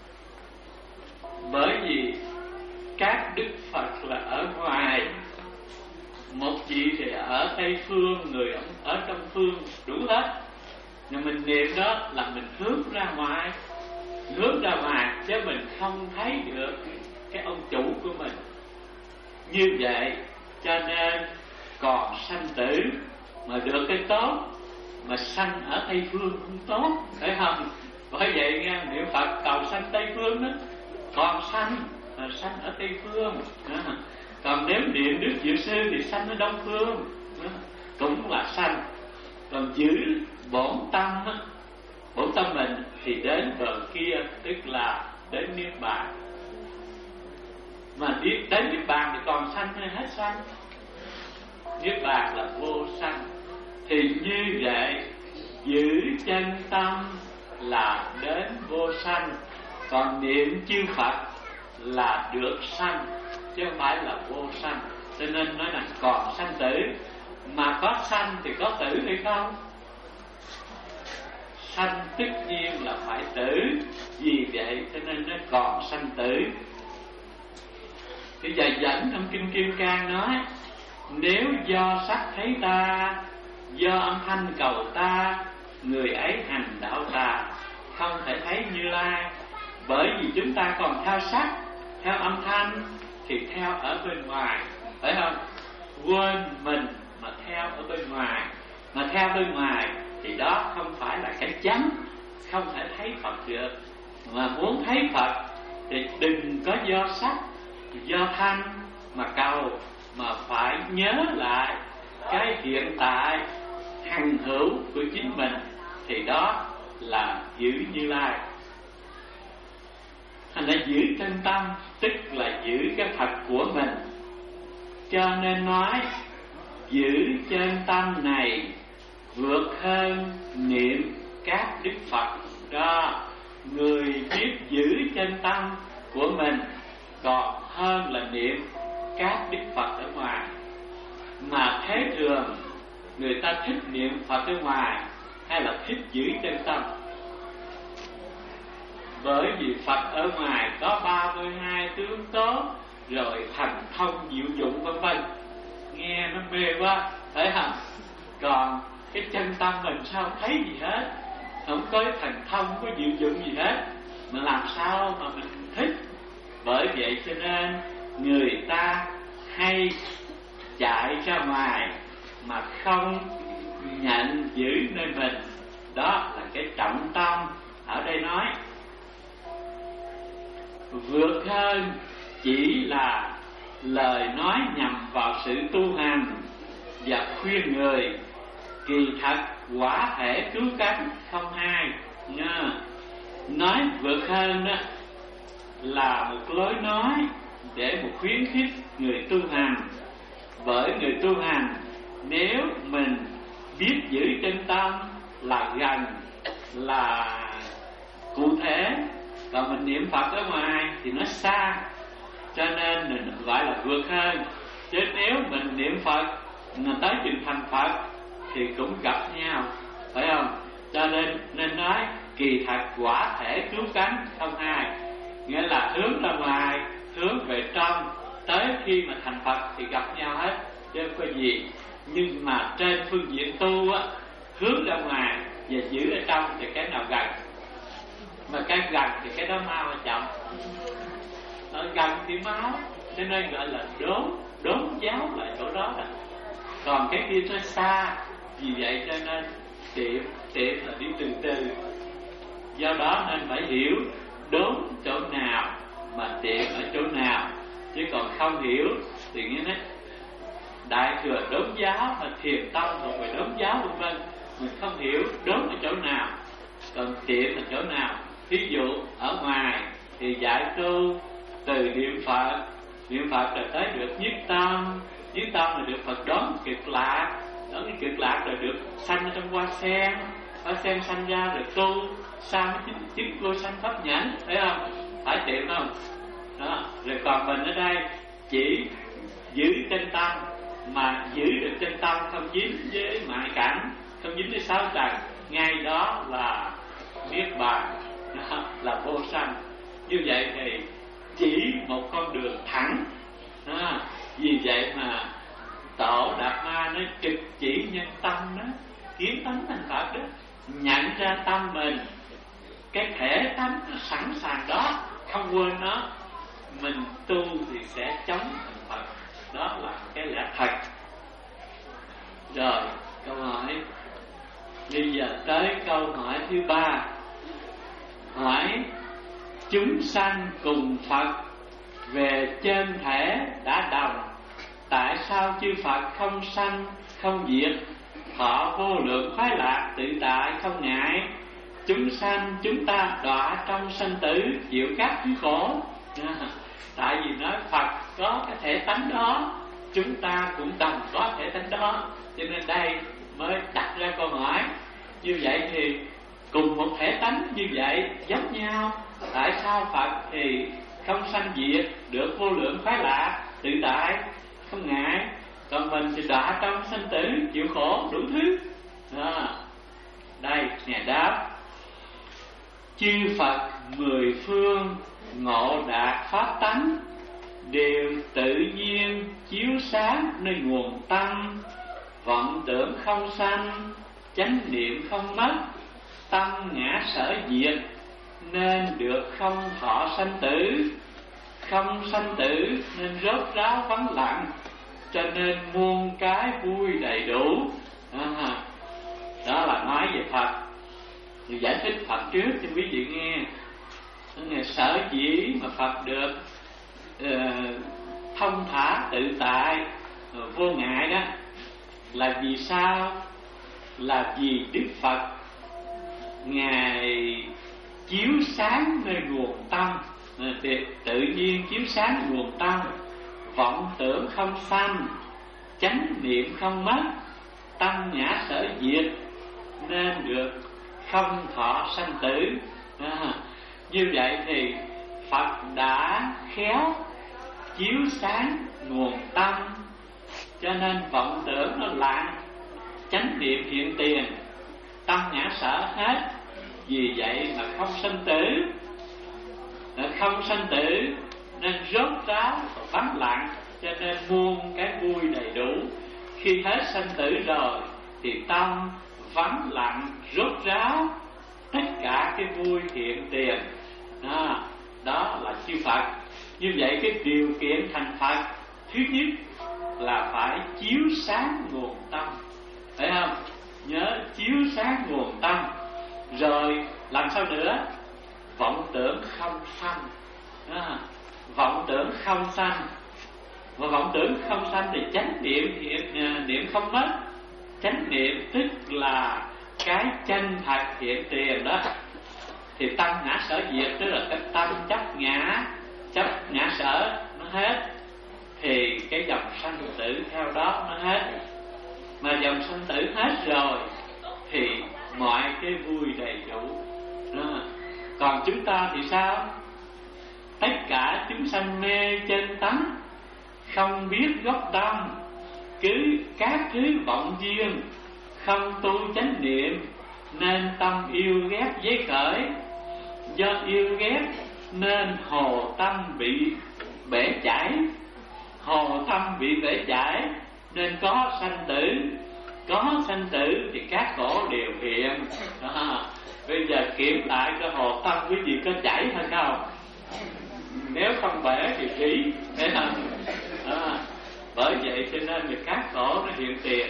Bởi vì các đức Phật là ở ngoài, một vị thì ở Tây Phương, người ở trong phương, đủ hết. Nhưng mình niệm đó là mình hướng ra ngoài, hướng ra ngoài chứ mình không thấy được cái ông chủ của mình. Như vậy cho nên còn sanh tử mà được cái tốt, mà sanh ở Tây Phương không tốt, phải không? Bởi vậy nghe niệm Phật cầu sanh Tây Phương đó, còn sanh là sanh ở Tây Phương. À, còn nếu niệm Đức Diệu Sư thì sanh ở Đông Phương, à, cũng là sanh. Còn giữ bổn tâm á, bổn tâm mình thì đến bờ kia, tức là đến Niết Bàn. Mà đến Niết Bàn thì còn sanh hay hết sanh? Niết Bàn là vô sanh. Thì như vậy giữ chân tâm là đến vô sanh, còn niệm chư Phật là được sanh chứ không phải là vô sanh. Cho nên nói là còn sanh tử. Mà có sanh thì có tử hay không? Sanh tất nhiên là phải tử. Vì vậy cho nên nó còn sanh tử. Bây giờ dẫn trong Kinh Kim Cang nói: nếu do sắc thấy ta, do âm thanh cầu ta, người ấy hành đạo tà, không thể thấy Như Lai. Bởi vì chúng ta còn theo sắc, theo âm thanh thì theo ở bên ngoài, phải không? Quên mình mà theo ở bên ngoài. Mà theo bên ngoài thì đó không phải là cái chánh, không thể thấy Phật được. Mà muốn thấy Phật thì đừng có do sắc, do thanh mà cầu, mà phải nhớ lại cái hiện tại hằng hữu của chính mình, thì đó là giữ Như Lai. Thành ra giữ chân tâm tức là giữ cái thật của mình. Cho nên nói giữ chân tâm này vượt hơn niệm các đức Phật. Đó, người biết giữ chân tâm của mình còn hơn là niệm các đức Phật ở ngoài. Mà thế thường người ta thích niệm Phật ở ngoài hay là thích giữ chân tâm? Bởi vì Phật ở ngoài có ba mươi hai tướng tố, rồi thần thông diệu dụng vân vân, nghe nó mê quá, phải không? Còn cái chân tâm mình sao thấy gì hết, không có thần thông, không có diệu dụng gì hết, mà làm sao mà mình thích? Bởi vậy cho nên người ta hay chạy ra ngoài mà không nhận giữ nơi mình. Đó là cái trọng tâm ở đây nói. Vượt hơn chỉ là lời nói nhằm vào sự tu hành và khuyên người, kỳ thật quả thể cứu cánh không hai nha. Nói vượt hơn đó là một lối nói để một khuyến khích người tu hành. Bởi người tu hành nếu mình biết giữ chân tâm là gần, là cụ thể, còn mình niệm Phật ở ngoài thì nó xa, cho nên mình gọi là vượt hơn. Chứ nếu mình niệm Phật mà tới chừng thành Phật thì cũng gặp nhau, phải không? Cho nên nên nói kỳ thật quả thể cứu cánh không hai, nghĩa là hướng ra ngoài, hướng về trong, tới khi mà thành Phật thì gặp nhau hết, chứ không có gì. Nhưng mà trên phương diện tu á, hướng ra ngoài và giữ ở trong thì cái nào gần, mà cái gần thì cái đó mau và chậm. Ở gần thì máu, cho nên gọi là đốn đốn giáo lại chỗ đó là. Còn cái kia nó xa, vì vậy cho nên tiệm tiệm là đi từ từ. Do đó nên phải hiểu đốn chỗ nào mà tiệm ở chỗ nào, chứ còn không hiểu thì nghe nói đại thừa đốn giáo mà thiền tông rồi phải đốn giáo vân vân, mình không hiểu đốn ở chỗ nào, còn tiệm ở chỗ nào. Ví dụ ở ngoài thì giải tu từ niệm Phật, niệm Phật rồi tới được nhất tâm, nhất tâm là được Phật đón cực lạc, đón cái cực lạc rồi được sanh trong hoa sen, hoa sen sanh ra rồi tu sang cái chứng vô sanh pháp nhãn, thấy không? Phải tiệm không? Đó. Rồi còn mình ở đây chỉ giữ chân tâm, mà giữ được chân tâm không dính với mại cảnh, không dính với sáu trần, ngay đó là niết bàn, đó là vô sanh. Như vậy thì chỉ một con đường thẳng. Đó. Vì vậy mà Tổ Đạt Ma nói trực chỉ nhân tâm đó, kiến tánh thành Phật đó, nhận ra tâm mình, cái thể tánh nó sẵn sàng đó, không quên nó, mình tu thì sẽ chống thành Phật. Đó là cái lẽ thật. Rồi câu hỏi bây giờ tới câu hỏi thứ ba. Hỏi chúng sanh cùng Phật về chân thể đã đồng, tại sao chư Phật không sanh không diệt, thọ vô lượng khoái lạc tự tại không ngại? Chúng sanh chúng ta đọa trong sanh tử, chịu các thứ khổ. Tại vì nói Phật có cái thể tánh đó, chúng ta cũng đồng có thể tánh đó, cho nên đây mới đặt ra câu hỏi. Như vậy thì cùng một thể tánh như vậy giống nhau, tại sao Phật thì không sanh diệt, được vô lượng khoái lạc tự tại không ngại, còn mình thì đọa trong sanh tử, chịu khổ đủ thứ. À, đây Ngài đáp: chư Phật mười phương ngộ đạt pháp tánh, đều tự nhiên chiếu sáng nơi nguồn tâm, vọng tưởng không sanh, chánh niệm không mất, tâm ngã sở diệt, nên được không thọ sanh tử. Không sanh tử nên rốt ráo vắng lặng, cho nên muôn cái vui đầy đủ. À, đó là nói về Phật. Thì giải thích Phật trước cho quý vị nghe. Ngày sở dĩ mà Phật được uh, thông thả tự tại, uh, vô ngại đó là vì sao? Là vì Đức Phật Ngài chiếu sáng nơi nguồn tâm, uh, tự nhiên chiếu sáng nguồn tâm, vọng tưởng không sanh, chánh niệm không mất, tâm ngã sở diệt, nên được không thọ sanh tử. À, như vậy thì Phật đã khéo chiếu sáng nguồn tâm, cho nên vọng tưởng nó lặng, chánh niệm hiện tiền, tâm ngã sở hết. Vì vậy mà không sanh tử. không sanh tử nên rốt ráo vắng lặng, cho nên muôn cái vui đầy đủ. Khi hết sanh tử rồi thì tâm vắng lặng rốt ráo, tất cả cái vui hiện tiền. Đó, đó là chư Phật. Như vậy cái điều kiện thành Phật thứ nhất là phải chiếu sáng nguồn tâm, phải không? Nhớ chiếu sáng nguồn tâm. Rồi làm sao nữa? Vọng tưởng không sanh. À, vọng tưởng không sanh. Và vọng tưởng không sanh thì chánh niệm hiện niệm không mất. Chánh niệm tức là cái chân thật hiện tiền đó. Thì tâm ngã sở diệt, tức là cái tâm chấp ngã, chấp ngã sở nó hết, thì cái dòng sanh tử theo đó nó hết. Mà dòng sanh tử hết rồi thì mọi cái vui đầy đủ đó. Còn chúng ta thì sao? Tất cả chúng sanh mê trên tánh, không biết gốc tâm, cứ các thứ vọng duyên, không tu chánh niệm, nên tâm yêu ghét dấy khởi. Do yêu ghét nên hồ tâm bị bể chải. Hồ tâm bị bể chải nên có sanh tử. Có sanh tử thì các khổ đều hiện đó. Bây giờ kiểm lại cái hồ tâm quý vị có chảy hay không? Nếu không bể thì khí, thấy không? Đó. Bởi vậy cho nên thì các khổ nó hiện tiền.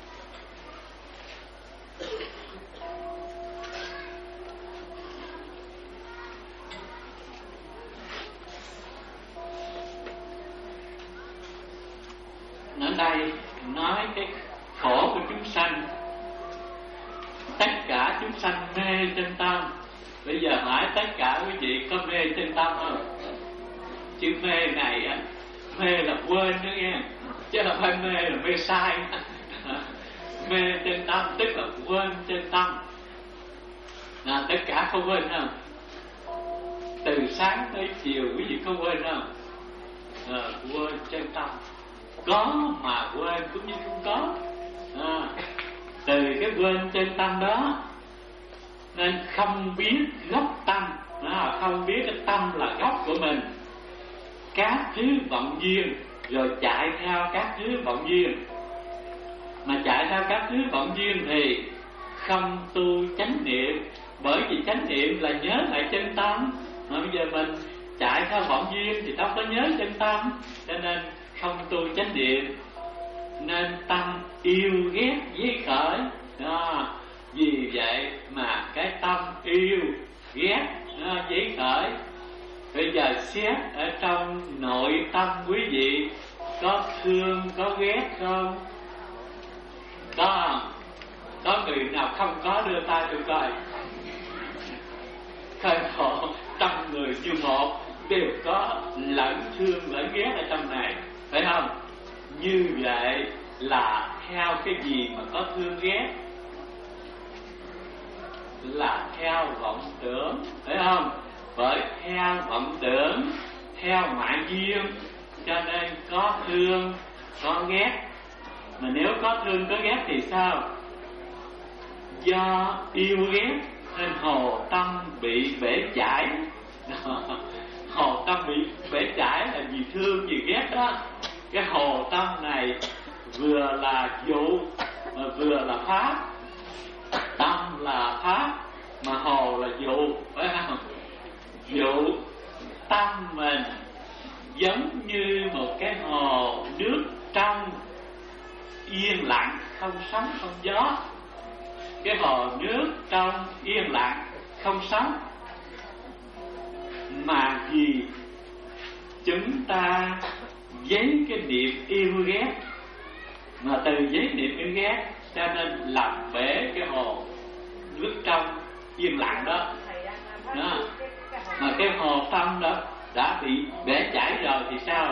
Ở đây nói cái khổ của chúng sanh, tất cả chúng sanh mê trên tâm. Bây giờ hỏi tất cả quý vị có mê trên tâm không? Chữ mê này á, mê là quên đó nghe, chứ là phải mê là mê sai. Mê trên tâm tức là quên trên tâm. À, tất cả không quên không? Từ sáng tới chiều quý vị có quên không? À, quên trên tâm. Có mà quên cũng như không có. À, từ cái quên trên tâm đó nên không biết gốc tâm. À, không biết cái tâm là gốc của mình. Các thứ vọng duyên, rồi chạy theo các thứ vọng duyên. Mà chạy theo các thứ vọng duyên thì không tu chánh niệm. Bởi vì chánh niệm là nhớ lại chân tâm. Mà bây giờ mình chạy theo vọng duyên thì đâu có nhớ chân tâm, cho nên không tu chánh niệm, nên tâm yêu ghét dấy khởi. Đó. Vì vậy mà cái tâm yêu ghét nó dấy khởi. Bây giờ xét ở trong nội tâm quý vị có thương có ghét không? Có. Có người nào không có đưa tay tôi coi. Khởi khổ trăm người như một đều có lẫn thương lẫn ghét ở trong này, phải không? Như vậy là theo cái gì mà có thương ghét? Là theo vọng tưởng, phải không? Bởi theo vọng tưởng, theo ngoại duyên, cho nên có thương, có ghét. Mà nếu có thương, có ghét thì sao? Do yêu ghét nên hồ tâm bị bể chải. Hồ tâm bị bể chải là vì thương, vì ghét đó. Cái hồ tâm này vừa là dụ mà vừa là pháp. Tâm là pháp mà hồ là dụ, phải không? Dụ tâm mình giống như một cái hồ nước trong, yên lặng, không sóng không gió. Cái hồ nước trong yên lặng không sóng. Mà vì chúng ta giấy cái niệm yêu ghét, mà từ giấy niệm yêu ghét cho nên làm bể cái hồ nước trong yên lặng đó. Đó. Mà cái hồ tâm đó đã bị bể chảy rồi thì sao?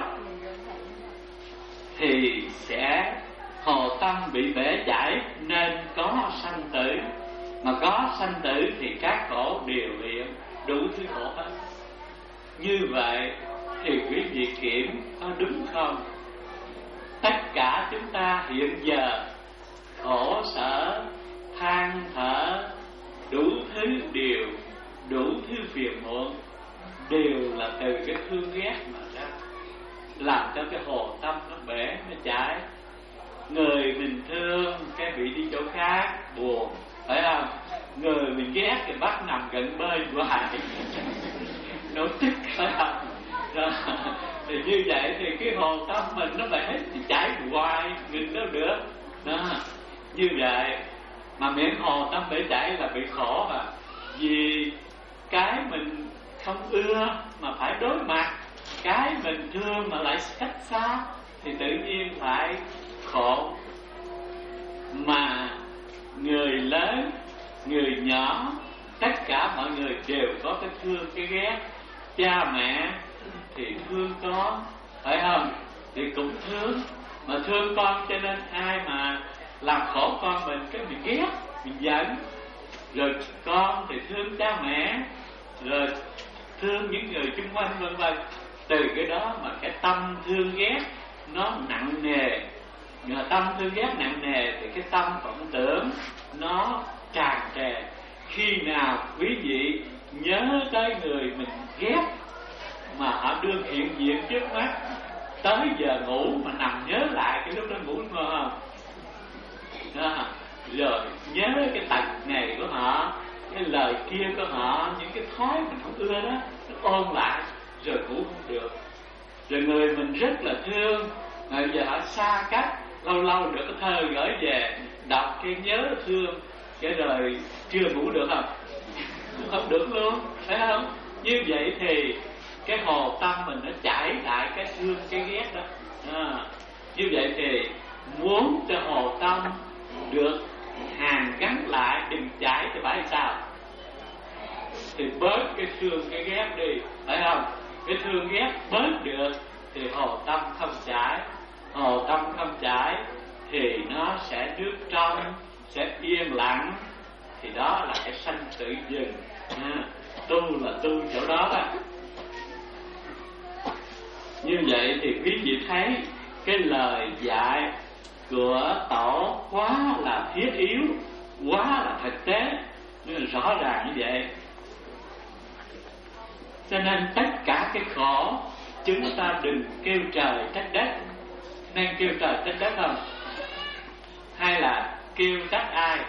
Thì sẽ hồ tâm bị bể chảy nên có sanh tử. Mà có sanh tử thì các khổ đều hiện, đủ thứ khổ hết. Như vậy thì quý vị kiểm có đúng không? Tất cả chúng ta hiện giờ khổ sở, than thở, đủ thứ điều, đủ thứ phiền muộn. đều là từ cái thương ghét mà ra, làm cho cái hồ tâm nó bể, nó chảy. Người mình thương cái bị đi chỗ khác buồn, phải không? Người mình ghét thì bắt nằm gần bên hoài nó tức, phải không? Rồi, thì như vậy thì cái hồ tâm mình nó bể, nó chảy hoài, ngừng đâu được đó. Như vậy mà miễn hồ tâm bể chảy là bị khổ mà. Vì cái mình không ưa mà phải đối mặt, cái mình thương mà lại cách xa, thì tự nhiên phải khổ. Mà người lớn, người nhỏ, tất cả mọi người đều có cái thương cái ghét. Cha mẹ thì thương con, phải không? Thì cũng thương, mà thương con cho nên ai mà làm khổ con mình cái mình ghét, mình giận. Rồi con thì thương cha mẹ, rồi thương những người xung quanh vân vân. Từ cái đó mà cái tâm thương ghét nó nặng nề. Nhờ tâm thương ghét nặng nề thì cái tâm vọng tưởng nó tràn trề. Khi nào quý vị nhớ tới người mình ghét mà họ đương hiện diện trước mắt, tới giờ ngủ mà nằm nhớ lại cái lúc đó ngủ ngon không? Đó. Rồi nhớ cái tật này của họ, cái lời kia của họ, những cái thói mình không ưa đó, nó ôn lại rồi ngủ không được. Rồi người mình rất là thương, mà giờ họ xa cách, lâu lâu được cái thơ gửi về, đọc cái nhớ thương, cái rồi chưa ngủ được không? Không được luôn, phải không? Như vậy thì cái hồ tâm mình nó chảy lại cái thương cái ghét đó. À, như vậy thì muốn cho hồ tâm được hàn gắn lại, đừng chảy thì phải sao? Thì bớt cái thương cái ghét đi, phải không? Cái thương ghét bớt được thì hồ tâm không chảy. Hồ tâm không chảy thì nó sẽ nước trong, sẽ yên lặng. Thì đó là cái sanh tử dừng. À, tu là tu chỗ đó đó. Như vậy thì quý vị thấy cái lời dạy của Tổ quá là thiết yếu, quá là thực tế, rõ ràng như vậy. Cho nên tất cả cái khổ chúng ta đừng kêu trời trách đất. Nên kêu trời trách đất không? Hay là kêu trách ai?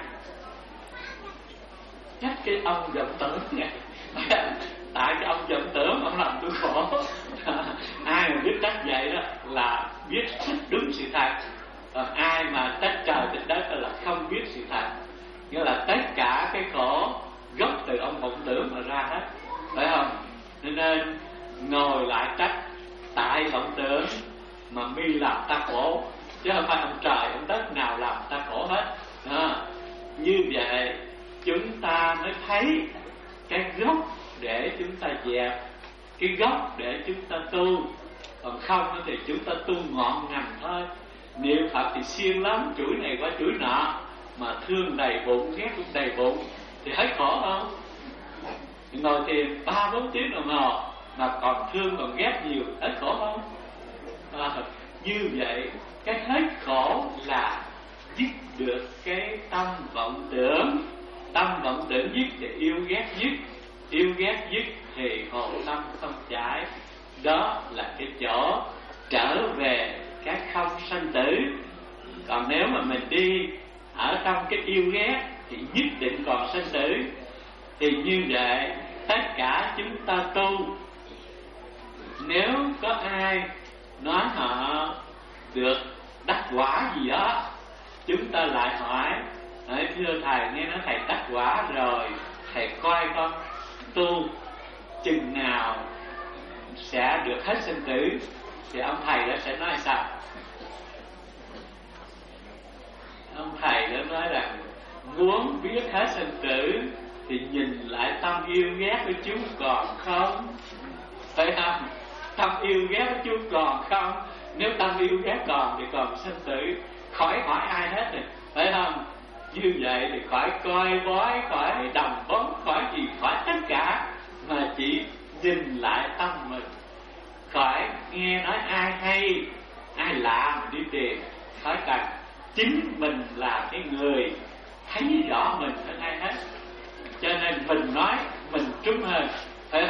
Trách cái ông vọng tưởng này. Tại cái ông vọng tưởng ông làm tôi khổ. Ai mà biết trách vậy đó là biết rất đúng sự thật. Còn ai mà trách trời trách đất là không biết sự thật. Nghĩa là tất cả cái khổ gốc từ ông vọng tưởng mà ra hết, phải không? Nên ngồi lại trách tại vọng tưởng mà mi làm ta khổ, chứ không phải ông trời ông đất nào làm ta khổ hết. À, như vậy chúng ta mới thấy cái gốc để chúng ta dẹp, cái gốc để chúng ta tu. Còn không thì chúng ta tu ngọn ngành thôi. Niệm Phật thì siêng lắm, chuỗi này qua chuỗi nọ, mà thương đầy bụng, ghét cũng đầy bụng, thì hết khổ không? Ngồi thiền ba bốn tiếng đồng hồ mà còn thương còn ghét nhiều, hết khổ không? À, như vậy cái hết khổ là dứt được cái tâm vọng tưởng. Tâm vọng tưởng dứt thì yêu ghét dứt, yêu ghét dứt thì hồ tâm không chảy. Đó là cái chỗ trở về cái không sanh tử. Còn nếu mà mình đi ở trong cái yêu ghét thì nhất định còn sanh tử. Thì như vậy tất cả chúng ta tu, nếu có ai nói họ được đắc quả gì đó, chúng ta lại hỏi: thưa thầy, nghe nói thầy đắc quả rồi, thầy coi con tu chừng nào sẽ được hết sinh tử. Thì ông thầy đó sẽ nói sao? Ông thầy đó nói rằng muốn biết hết sinh tử thì nhìn lại tâm yêu ghét của chú còn không, phải không? Tâm yêu ghét của chú còn không? Nếu tâm yêu ghét còn thì còn sinh tử, khỏi hỏi ai hết rồi, phải không? Như vậy thì khỏi coi bói, khỏi đồng bón, khỏi gì, khỏi tất cả, mà chỉ nhìn lại tâm mình. Khỏi nghe nói ai hay, ai lạ mà đi tìm, khỏi cần. Chính mình là cái người thấy rõ mình hơn ai hết. Cho nên mình nói mình trúng hơn, phải không?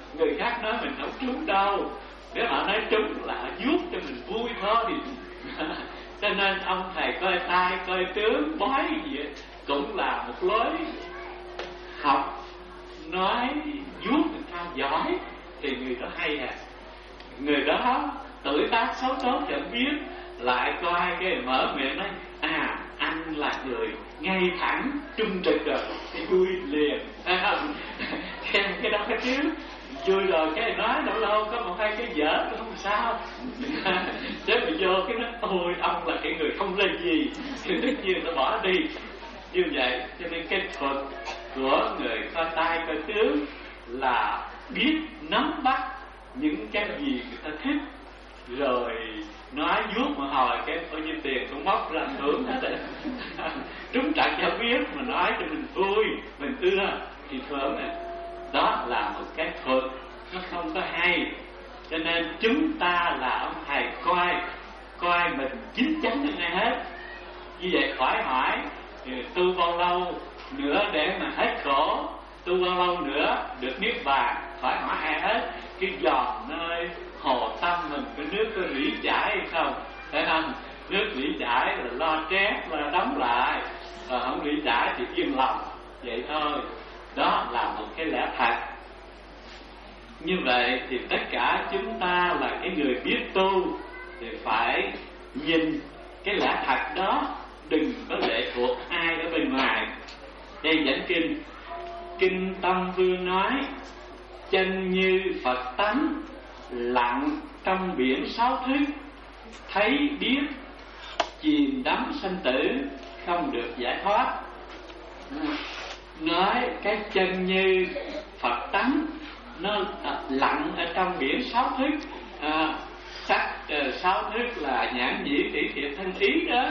người khác nói mình không trúng đâu, nếu họ nói trúng là họ vuốt cho mình vui thôi. Cho nên ông thầy coi tai coi tướng bói gì vậy, cũng là một lối học nói vuốt người ta giỏi thì người đó hay à. Người đó tuổi tác xấu tốt chẳng biết, lại coi cái mở miệng nói à anh là người ngay thẳng trung trực rồi thì vui liền, thấy không? Cái đó cái chứ vui rồi cái nói đâu lâu có một hai cái dở cũng không sao. Chứ mà vô cái nói ôi ông là cái người không lên gì thì tất nhiên nó bỏ đi như vậy. Cho nên cái thuật của người coi tai coi tướng là biết nắm bắt những cái gì người ta thích, rồi nói vuốt một hồi cái bao nhiêu tiền cũng móc ra thưởng hết rồi. Trúng trận cho biết mà nói cho mình vui, mình ưa thì thưởng này. Đó là một cái thuật nó không có hay. Cho nên chúng ta là ông thầy coi coi mình chín chắn hơn ai hết. Như vậy khỏi hỏi tu bao lâu nữa để mà hết khổ, tu bao lâu nữa được niết bàn, khỏi hỏi ai hết. Cái giòn nơi hồ tâm mình cái nước có rỉ chảy hay không, thấy không? Nước rỉ chảy là lo trét là đóng lại, và không rỉ chảy thì yên lòng, vậy thôi. Đó là một cái lẽ thật. Như vậy thì tất cả chúng ta là cái người biết tu thì phải nhìn cái lẽ thật đó, đừng có lệ thuộc ai ở bên ngoài. Đây dẫn kinh Kinh Tâm Vương nói: chân như Phật tánh, lặng trong biển sáu thức, thấy biết chìm đắm sanh tử, không được giải thoát. Nói cái chân như Phật tánh nó lặng ở trong biển sáu thức, à, sắc uh, sáu thức là nhãn nhĩ tỷ thiệt thân ý đó.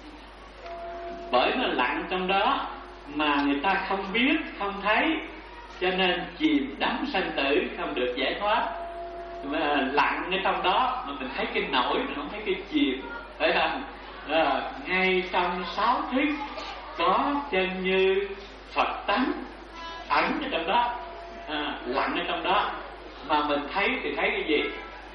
Bởi nó lặng trong đó mà người ta không biết, không thấy, cho nên chìm đắm sanh tử, không được giải thoát. Mà lặng ở trong đó mà mình thấy cái nổi, mình không thấy cái chìm, phải không? À, ngay trong sáu thức có chân như Phật tánh ẩn ở trong đó, à, lặng ở trong đó, mà mình thấy thì thấy cái gì?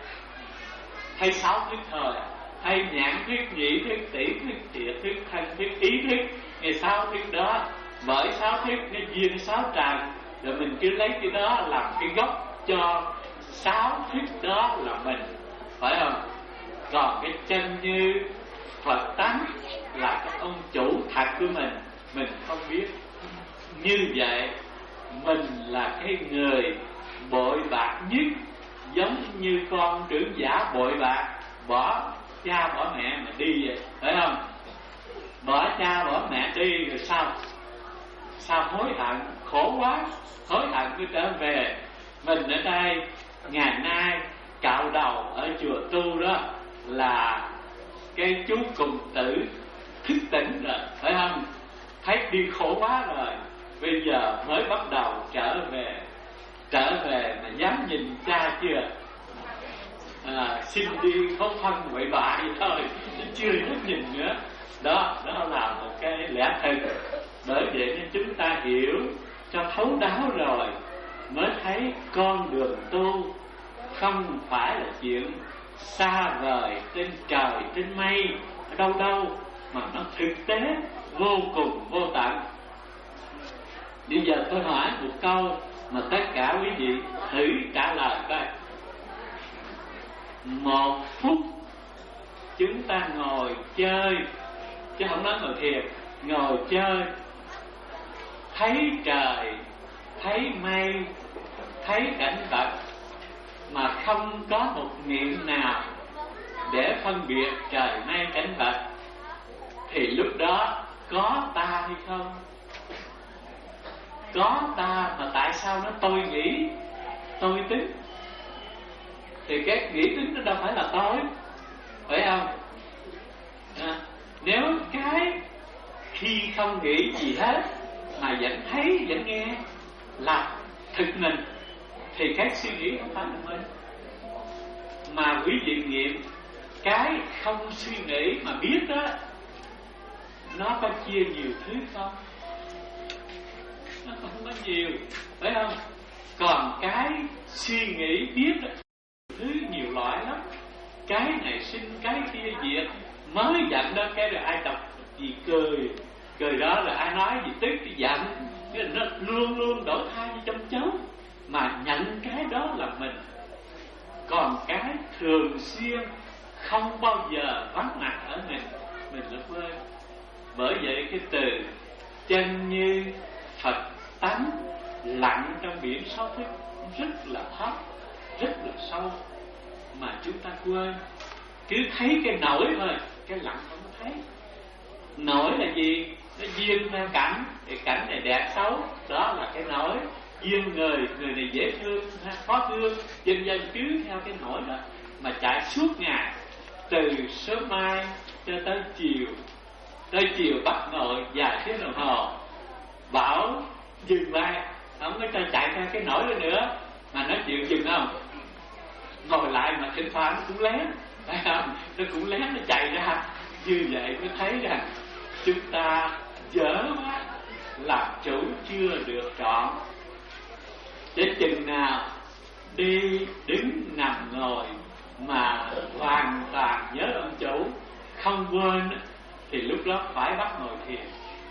Thấy sáu thức thôi. Thấy nhãn thức, nhĩ thức, tỷ thức, thiệt thức, thân thức, ý thức. Ngày sáu thức đó, bởi sáu thức nó duyên sáu trần, rồi mình cứ lấy cái đó làm cái gốc cho sáu thức đó là mình, phải không? Còn cái chân như Phật tánh là cái ông chủ thật của mình, mình không biết. Như vậy mình là cái người bội bạc nhất, giống như con trưởng giả bội bạc, bỏ cha bỏ mẹ mà đi vậy, phải không? Bỏ cha bỏ mẹ đi rồi sao? Sao hối hận, khổ quá, hối hận cứ trở về. Mình ở đây ngày nay cạo đầu ở chùa tu đó là cái chú cùng tử thức tỉnh rồi, phải không? Thấy đi khổ quá rồi, bây giờ mới bắt đầu trở về. Trở về mà dám nhìn cha chưa? À, xin đi không phân bậy bạ vậy thôi, chưa dám nhìn nữa. Đó, đó là một cái lẽ thật. Bởi vậy nên chúng ta hiểu cho thấu đáo rồi mới thấy con đường tu không phải là chuyện xa vời trên trời trên mây ở đâu đâu, mà nó thực tế vô cùng vô tận. Bây giờ tôi hỏi một câu mà tất cả quý vị thử trả lời coi. Một phút chúng ta ngồi chơi, chứ không nói ngồi thiền, ngồi chơi, thấy trời, thấy mây, thấy cảnh vật mà không có một niệm nào để phân biệt trời mây cảnh vật, thì lúc đó có ta hay không? Có ta mà tại sao nó tôi nghĩ, tôi tính? Thì cái nghĩ tính nó đâu phải là tôi, phải không? À, nếu cái khi không nghĩ gì hết mà vẫn thấy, vẫn nghe là thực mình, thì cái suy nghĩ không phải là mình. Mà quý vị nghiệm cái không suy nghĩ mà biết đó, nó có chia nhiều thứ không? Nó không có nhiều, phải không? Còn cái suy nghĩ biết đó, thứ nhiều loại lắm. Cái này sinh, cái kia diệt. Mới giận đó cái rồi ai đọc gì cười, cười đó là ai nói gì tức cái giận. Cái nó luôn luôn đổi thay như trong chớp. Mà nhận cái đó là mình. Còn cái thường xuyên không bao giờ vắng mặt ở mình, mình là quên. Bởi vậy cái từ chân như Phật tánh lặng trong biển sáu thức rất là thấp, rất là sâu, mà chúng ta quên. Cứ thấy cái nổi thôi, cái lặng không thấy. Nổi là gì? Nó duyên theo cảnh, cái cảnh này đẹp xấu, đó là cái nổi. Duyên người, người này dễ thương, khó thương, dần dần cứ theo cái nổi đó mà chạy suốt ngày, từ sớm mai cho tới chiều. Tới chiều bắt ngồi vài tiếng đồng hồ, bảo dừng lại, không có cho chạy theo cái nổi đó nữa. Mà nó chịu dừng không? Ngồi lại mà thỉnh thoảng cũng lén, phải không? Nó cũng lén nó chạy ra. Như vậy mới thấy rằng chúng ta dở quá, làm chủ chưa được trọn. Để chừng nào đi đứng nằm ngồi mà hoàn toàn nhớ ông chủ, không quên, thì lúc đó phải bắt ngồi thiền.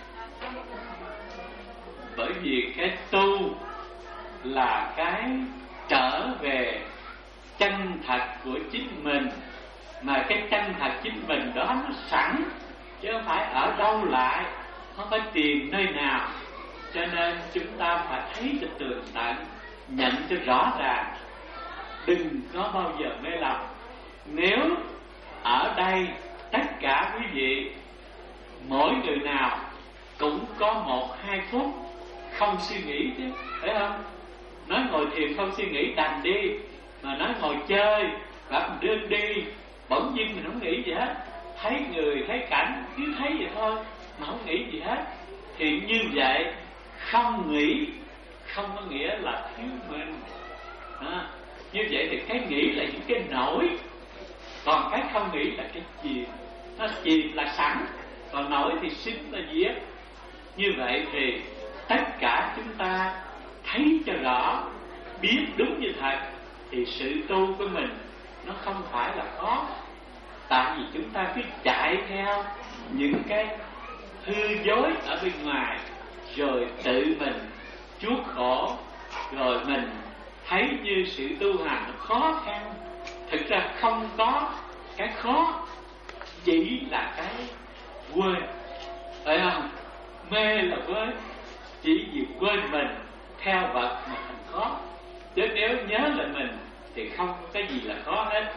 Bởi vì cái tu là cái trở về chân thật của chính mình. Mà cái chân thật chính mình đó nó sẵn, chứ không phải ở đâu lại, không phải tìm nơi nào. Cho nên chúng ta phải thấy cho tường tận, nhận cho rõ ràng, đừng có bao giờ mê lầm. Nếu ở đây tất cả quý vị, mỗi người nào cũng có một hai phút không suy nghĩ chứ, phải không? Nói ngồi thiền không suy nghĩ đành đi, mà nói ngồi chơi và đương đi, bỗng nhiên mình không nghĩ gì hết, thấy người thấy cảnh cứ thấy vậy thôi mà không nghĩ gì hết, thì như vậy không nghĩ không có nghĩa là thiếu mình. À, như vậy thì cái nghĩ là những cái nổi, còn cái không nghĩ là cái chìm. Nó chìm là sẵn, còn nổi thì sinh là diệt. Như vậy thì tất cả chúng ta thấy cho rõ, biết đúng như thật, thì sự tu của mình nó không phải là khó. Tại vì chúng ta cứ chạy theo những cái hư dối ở bên ngoài, rồi tự mình chuốc khổ, rồi mình thấy như sự tu hành nó khó khăn. Thực ra không có cái khó, chỉ là cái quên, phải không? Mê là quên, chỉ vì quên mình theo vật mà thành khó. Chứ nếu nhớ là mình thì không có cái gì là khó hết.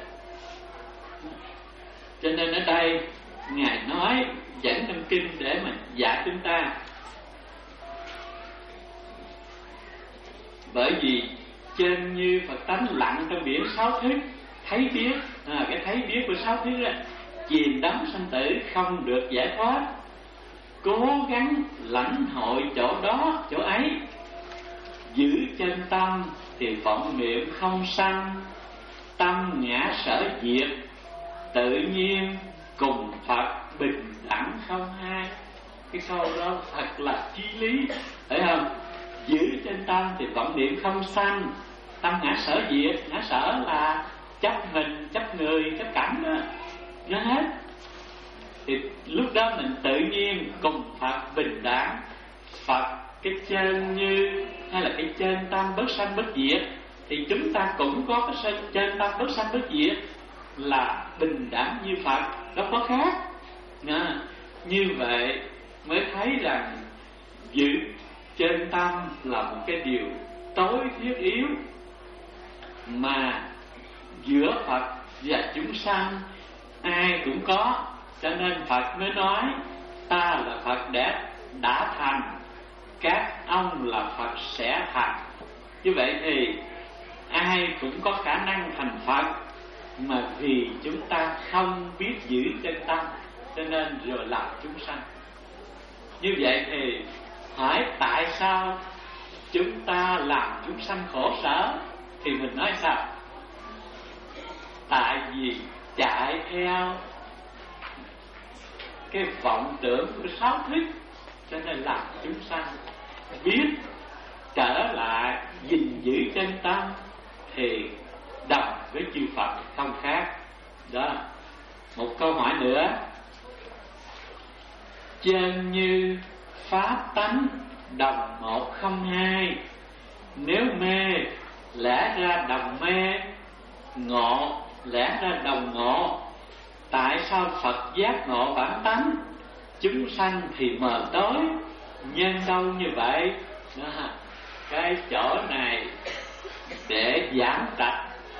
Cho nên ở đây Ngài nói dẫn trong kinh để mà dạy chúng ta. Bởi vì chân như Phật tánh lặng trong biển sáu thức, thấy biết, à, cái thấy biết của sáu thức đó, chìm đắm sanh tử không được giải thoát. Cố gắng lãnh hội chỗ đó, chỗ ấy, giữ chân tâm thì vọng niệm không sanh, tâm ngã sở diệt, tự nhiên cùng Phật bình đẳng không hai. Cái câu đó thật là chí lý, phải không? Giữ chân tâm thì vọng niệm không sanh, tâm ngã sở diệt. Ngã sở là chấp mình, chấp người, chấp cảnh đó, nó hết. Thì lúc đó mình tự nhiên cùng Phật bình đẳng. Phật cái chân như hay là cái chân tâm bất sanh bất diệt, thì chúng ta cũng có cái chân tâm bất sanh bất diệt, là bình đẳng như Phật, đâu có khác. À, như vậy mới thấy rằng giữ chân tâm là một cái điều tối thiết yếu, mà giữa Phật và chúng sanh ai cũng có. Cho nên Phật mới nói ta là Phật đã, đã thành, các ông là Phật sẽ thành. Như vậy thì ai cũng có khả năng thành Phật, mà vì chúng ta không biết giữ chân tâm, cho nên rồi làm chúng sanh. Như vậy thì hỏi tại sao chúng ta làm chúng sanh khổ sở, thì mình nói sao? Tại vì chạy theo cái vọng tưởng của sáu thức, cho nên làm chúng sanh. Biết trở lại gìn giữ chân tâm thì đồng với chư Phật không khác. Đó. Một câu hỏi nữa: chân như pháp tánh đồng một không hai, nếu mê lẽ ra đồng mê, ngộ lẽ ra đồng ngộ, tại sao Phật giác ngộ bản tánh, chúng sanh thì mờ tối, nhân đâu như vậy? Đó. Cái chỗ này để giảng trạch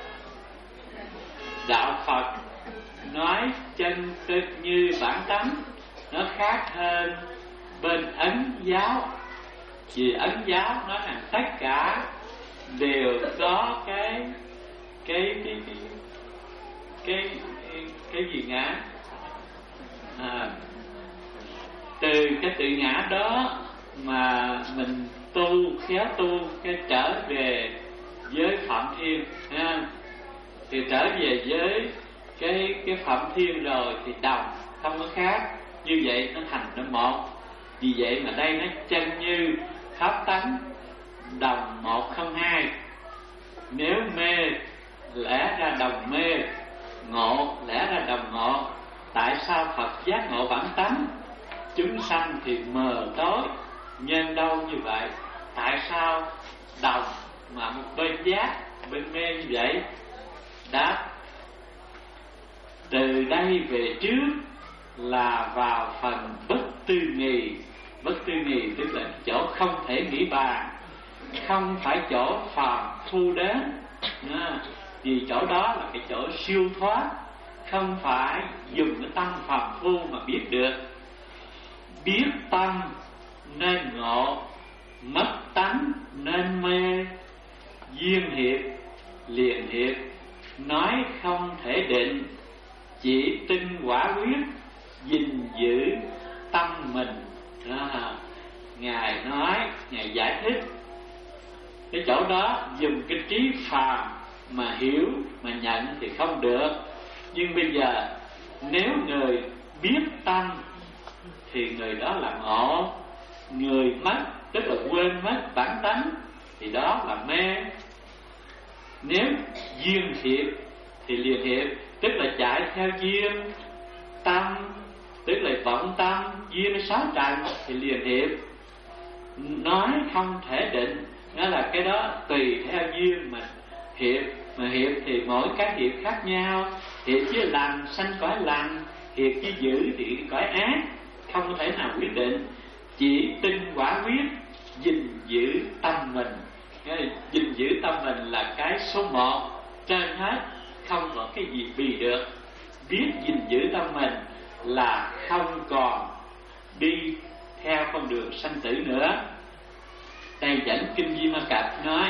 đạo Phật nói chân thực như bản tánh, nó khác hơn bên Ấn giáo. Vì Ấn giáo nói rằng tất cả đều có cái cái cái cái cái cái, cái gì ngã, à, từ cái tự ngã đó mà mình tu khéo tu cái trở về với Phạm Thiên ha. Thì trở về với cái cái Phạm Thiên rồi thì đồng không có khác, như vậy nó thành nó một. Vì vậy mà đây nó chân như pháp tánh đồng một không hai, nếu mê lẽ ra đồng mê, ngộ lẽ ra đồng ngộ, tại sao Phật giác ngộ bản tánh, chúng sanh thì mờ tối, nhân đâu như vậy? Tại sao đồng mà một bên giác bên mê như vậy? Đáp: từ đây về trước là vào phần bất tư nghì. Bất tư nghì tức là chỗ không thể nghĩ bàn, không phải chỗ phàm phu đến, à, vì chỗ đó là cái chỗ siêu thoát, không phải dùng cái tâm phàm phu mà biết được. Biết tâm nên ngộ, mất tánh nên mê, duyên hiệp liền hiệp, nói không thể định, chỉ tin quả quyết, gìn giữ tâm mình. À, Ngài nói, Ngài giải thích cái chỗ đó dùng cái trí phàm mà hiểu, mà nhận thì không được. Nhưng bây giờ nếu người biết tâm thì người đó là ngộ. Người mất tức là quên mất bản tánh thì đó là mê. Nếu duyên hiệp thì liền hiệp, tức là chạy theo duyên tâm, tức là vọng tâm, duyên sáu trần thì liền hiệp. Nói không thể định, đó là cái đó tùy theo duyên mà hiệp. Mà hiệp thì mỗi cái hiệp khác nhau. Hiệp với lành sanh cõi lành, hiệp với dữ thì cõi ác, không có thể nào quyết định. Chỉ tin quả quyết, gìn giữ tâm mình. Gìn giữ tâm mình là cái số một trên hết, không có cái gì bì được. Biết gìn giữ tâm mình là không còn đi theo con đường sanh tử nữa. Đây dẫn Kinh Di Ma Cật nói: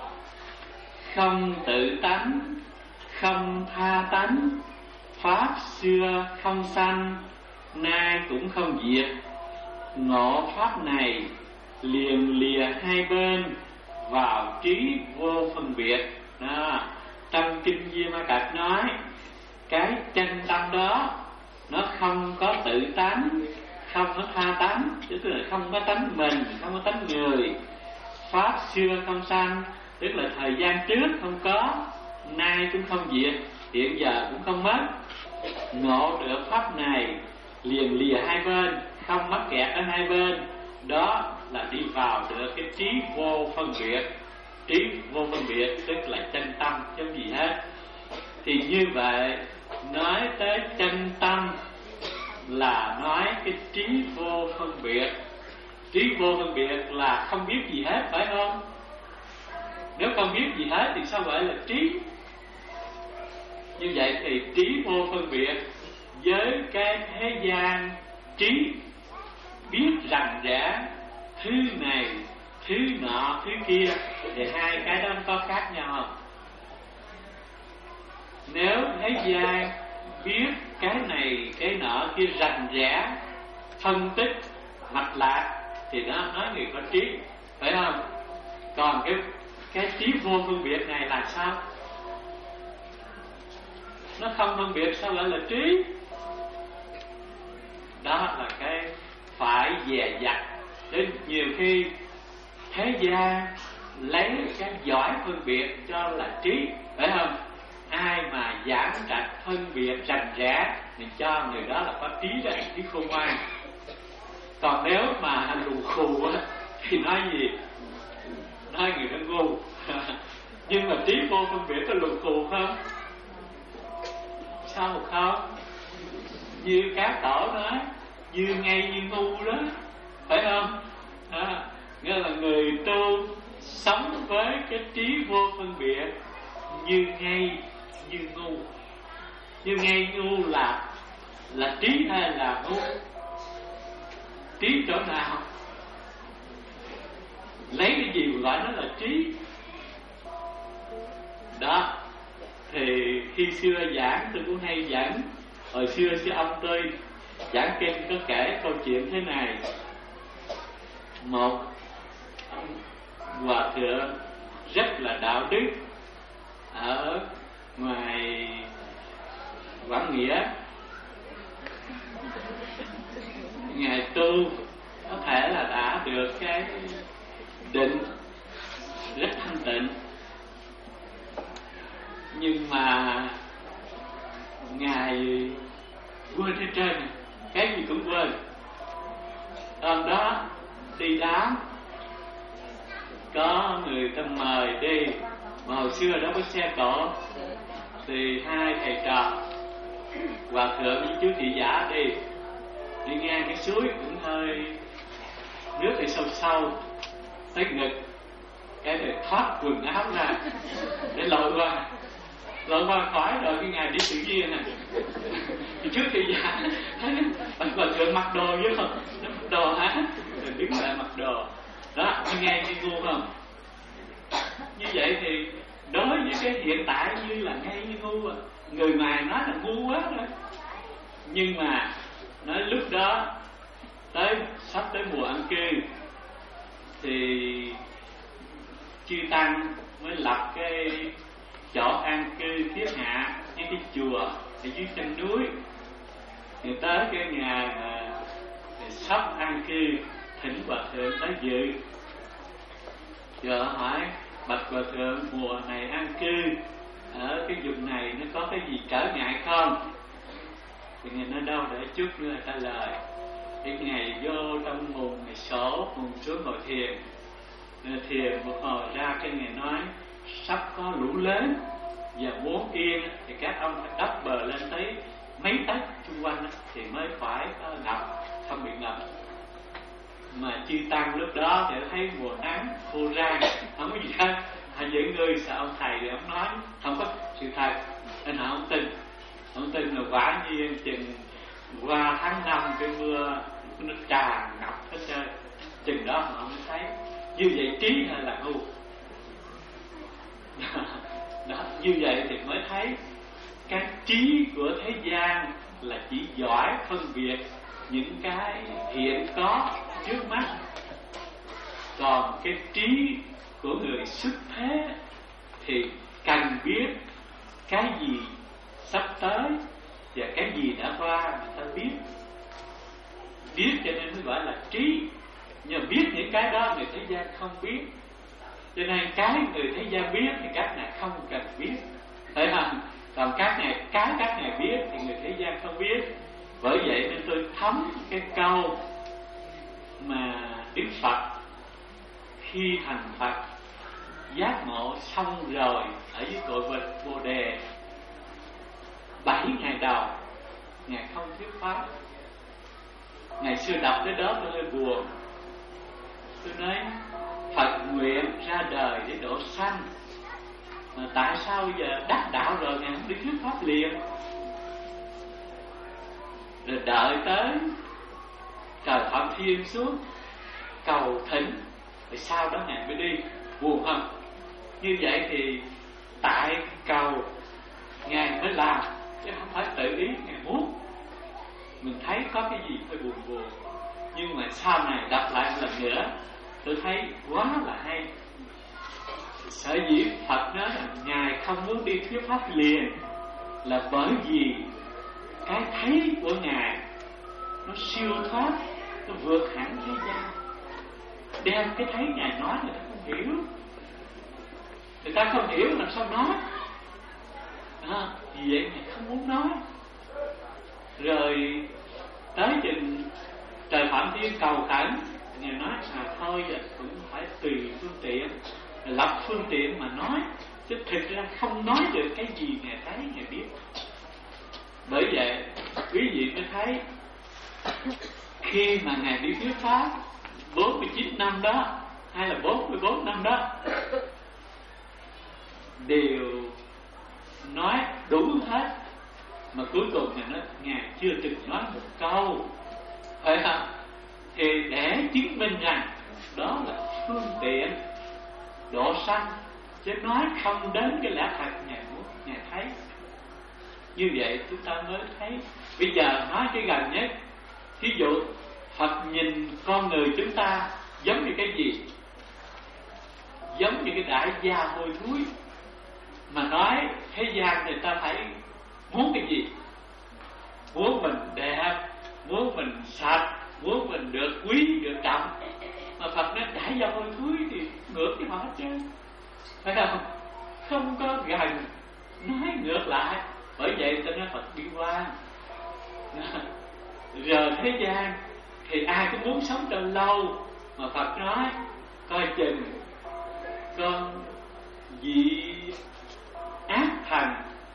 không tự tánh, không tha tánh, pháp xưa không sanh, nay cũng không diệt. Ngộ pháp này liền lìa hai bên, vào trí vô phân biệt. Đó. Trong Kinh Di Ma Cật nói cái chân tâm đó nó không có tự tánh, không có tha tánh, tức là không có tánh mình, không có tánh người. Pháp xưa không sanh, tức là thời gian trước không có, nay cũng không diệt, hiện giờ cũng không mất. Ngộ được pháp này liền lìa hai bên, không mắc kẹt ở hai bên, đó là đi vào được cái trí vô phân biệt. Trí vô phân biệt tức là chân tâm chứ gì hết. Thì như vậy nói tới chân tâm là nói cái trí vô phân biệt. Trí vô phân biệt là không biết gì hết, phải không? Nếu không biết gì hết thì sao gọi là trí? Như vậy thì trí vô phân biệt với cái thế gian trí biết rằng rẽ thứ này, thứ nọ, thứ kia, thì hai cái đó có khác nhau không? Nếu thế gian biết cái này, cái nọ kia rành rẽ, phân tích, mạch lạc thì nó nói người có trí, phải không? Còn cái cái trí vô phân biệt này là sao? Nó không phân biệt sao gọi là trí? Đó là cái phải dè dặt. Đến nhiều khi thế gian lấy cái giỏi phân biệt cho là trí, phải không? Ai mà giảng trạch phân biệt rành rẽ thì cho người đó là có trí đó, trí khôn ngoan. Còn nếu mà lù khù á thì nói gì? Nói người đó ngu. Nhưng mà trí vô phân biệt có lù khù không? Sao không? Như các tổ nói, như ngay như ngu đó, phải không? À, nghĩa là người tu sống với cái trí vô phân biệt như ngay như ngu. Như ngay ngu là là trí hay là ngu? Trí chỗ nào? Lấy cái gì mà gọi nó là trí? Đó. Thì khi xưa giảng tôi cũng hay giảng. Hồi xưa sư ông tôi giảng kinh có kể câu chuyện thế này. Một hòa thượng rất là đạo đức ở ngoài Quảng Nghĩa, ngài tu có thể là đã được cái định rất thanh tịnh, nhưng mà ngài quên hết trơn, cái gì cũng quên. Hôm đó đi đám, có người ta mời đi, mà hồi xưa đó có xe cộ, thì hai thầy trò hòa thượng với chú thị giả đi đi ngang cái suối cũng hơi nước thì sâu sâu tới ngực, cái để thoát quần áo ra để lội qua lội qua khỏi rồi cái ngày đi tự nhiên nè. Thì trước thì giả thấy hòa thượng mặc đồ chứ không, nó mặc đồ hả, rồi đứng lại mặc đồ đó, như nghe như ngu không? Như vậy thì đối với cái hiện tại như là ngay như ngu à. Người ngoài nói là ngu quá rồi, nhưng mà nói lúc đó tới sắp tới mùa ăn cư thì chư tăng mới lập cái chỗ an cư thiết hạ với cái chùa ở dưới chân núi. Thì tới cái ngày mà sắp an cư thỉnh hòa thượng tới dự. Giờ hỏi bạch hòa thượng, mùa này an cư ở cái vùng này nó có cái gì trở ngại không? Thì ngài nói đâu để chút nữa trả lời. Thì ngày vô trong mùng ngày sổ, mùng xuống ngồi thiền, thiền một hồi ra cái ngày nói sắp có lũ lớn và muốn yên thì các ông phải đắp bờ lên tới mấy tấc xung quanh thì mới phải có ngập, không bị ngập. Mà chư tăng lúc đó thì thấy mùa nắng khô rang, không có gì hết. Hay những người sợ ông thầy thì ông nói không có sự thật nên họ không tin. Không tin là quả nhiên chừng qua tháng năm cái mưa nó tràn ngập hết trơn, chừng đó họ mới thấy. Như vậy trí hay là ngu? Đó, như vậy thì mới thấy cái trí của thế gian là chỉ giỏi phân biệt những cái hiện có trước mắt, còn cái trí của người xuất thế thì cần biết cái gì sắp tới và cái gì đã qua người ta biết. Biết cho nên mới gọi là trí. Nhưng mà biết những cái đó người thế gian không biết, cho nên cái người thế gian biết thì các ngài không cần biết, phải không? Còn các ngài, cái các ngài biết thì người thế gian không biết. Bởi vậy nên tôi thấm cái câu mà Đức Phật khi thành Phật giác ngộ xong rồi ở dưới cội vật Bồ Đề, bảy ngày đầu ngài không thuyết pháp. Ngày xưa đọc tới đó tôi hơi buồn. Tôi nói Phật nguyện ra đời để độ sanh, mà tại sao giờ đắc đạo rồi ngài không đi thuyết pháp liền, rồi đợi tới trời Phạm Thiên xuống cầu thỉnh rồi sau đó ngài mới đi? Buồn không? Như vậy thì tại cầu ngài mới làm, chứ không phải tự ý ngài muốn. Mình thấy có cái gì hơi buồn buồn, nhưng mà sau này đọc lại một lần nữa tôi thấy quá là hay. Sở dĩ Phật nói là ngài không muốn đi thuyết pháp liền là bởi vì cái thấy của ngài nó siêu thoát, nó vượt hẳn thế gian. đem cái thấy Ngài nói người ta không hiểu. Người ta không hiểu làm sao nói à, vì vậy Ngài không muốn nói. Rồi tới chừng trời Phạm Thiên cầu khẩn, Ngài nói à thôi giờ cũng phải tùy phương tiện, lập phương tiện mà nói, chứ thực ra không nói được cái gì Ngài thấy Ngài biết. Bởi vậy quý vị mới thấy khi mà Ngài đi thuyết pháp bốn mươi chín năm đó hay là bốn mươi bốn năm đó đều nói đủ hết, mà cuối cùng Ngài nói Ngài chưa từng nói một câu, phải không? Thì để chứng minh rằng đó là phương tiện độ sanh, chứ nói không đến cái lẽ thật Ngài muốn Ngài thấy. Như vậy chúng ta mới thấy. Bây giờ nói cái gần nhất, thí dụ Phật nhìn con người chúng ta giống như cái gì? Giống như cái đại gia hôi thối. Mà nói thế gian người ta phải muốn cái gì? Muốn mình đẹp, muốn mình sạch, muốn mình được quý, được trọng. Mà Phật nói đại gia hôi thối thì ngược với họ hết trơn, phải không? Không có gần, nói ngược lại. Bởi vậy ta nói Phật bi quan. Giờ thế gian thì ai cũng muốn sống cho lâu, mà Phật nói coi chừng con vị ác thần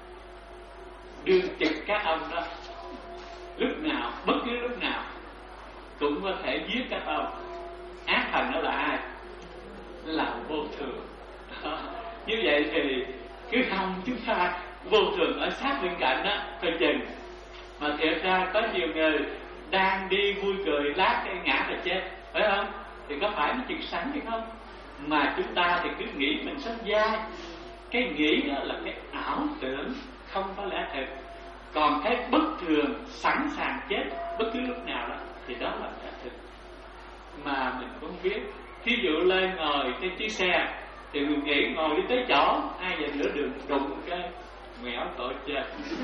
đương trực các ông đó, lúc nào, bất cứ lúc nào cũng có thể giết các ông. Ác thần đó là ai? Nó là vô thường. Như vậy thì cứ không chúng ta vô thường ở sát bên cạnh đó, coi chừng. Mà thiệt ra có nhiều người đang đi vui cười lát cái ngã là chết, phải không? Thì có phải nó chừng sẵn hay không? Mà chúng ta thì cứ nghĩ mình sống dai. Cái nghĩ đó là cái ảo tưởng, không có lẽ thật. Còn cái bất thường sẵn sàng chết bất cứ lúc nào đó thì đó là lẽ thực. Mà mình cũng biết, thí dụ lên ngồi trên chiếc xe thì mình nghĩ ngồi đi tới chỗ, ai về nửa đường đụng cái mẹo tội chết.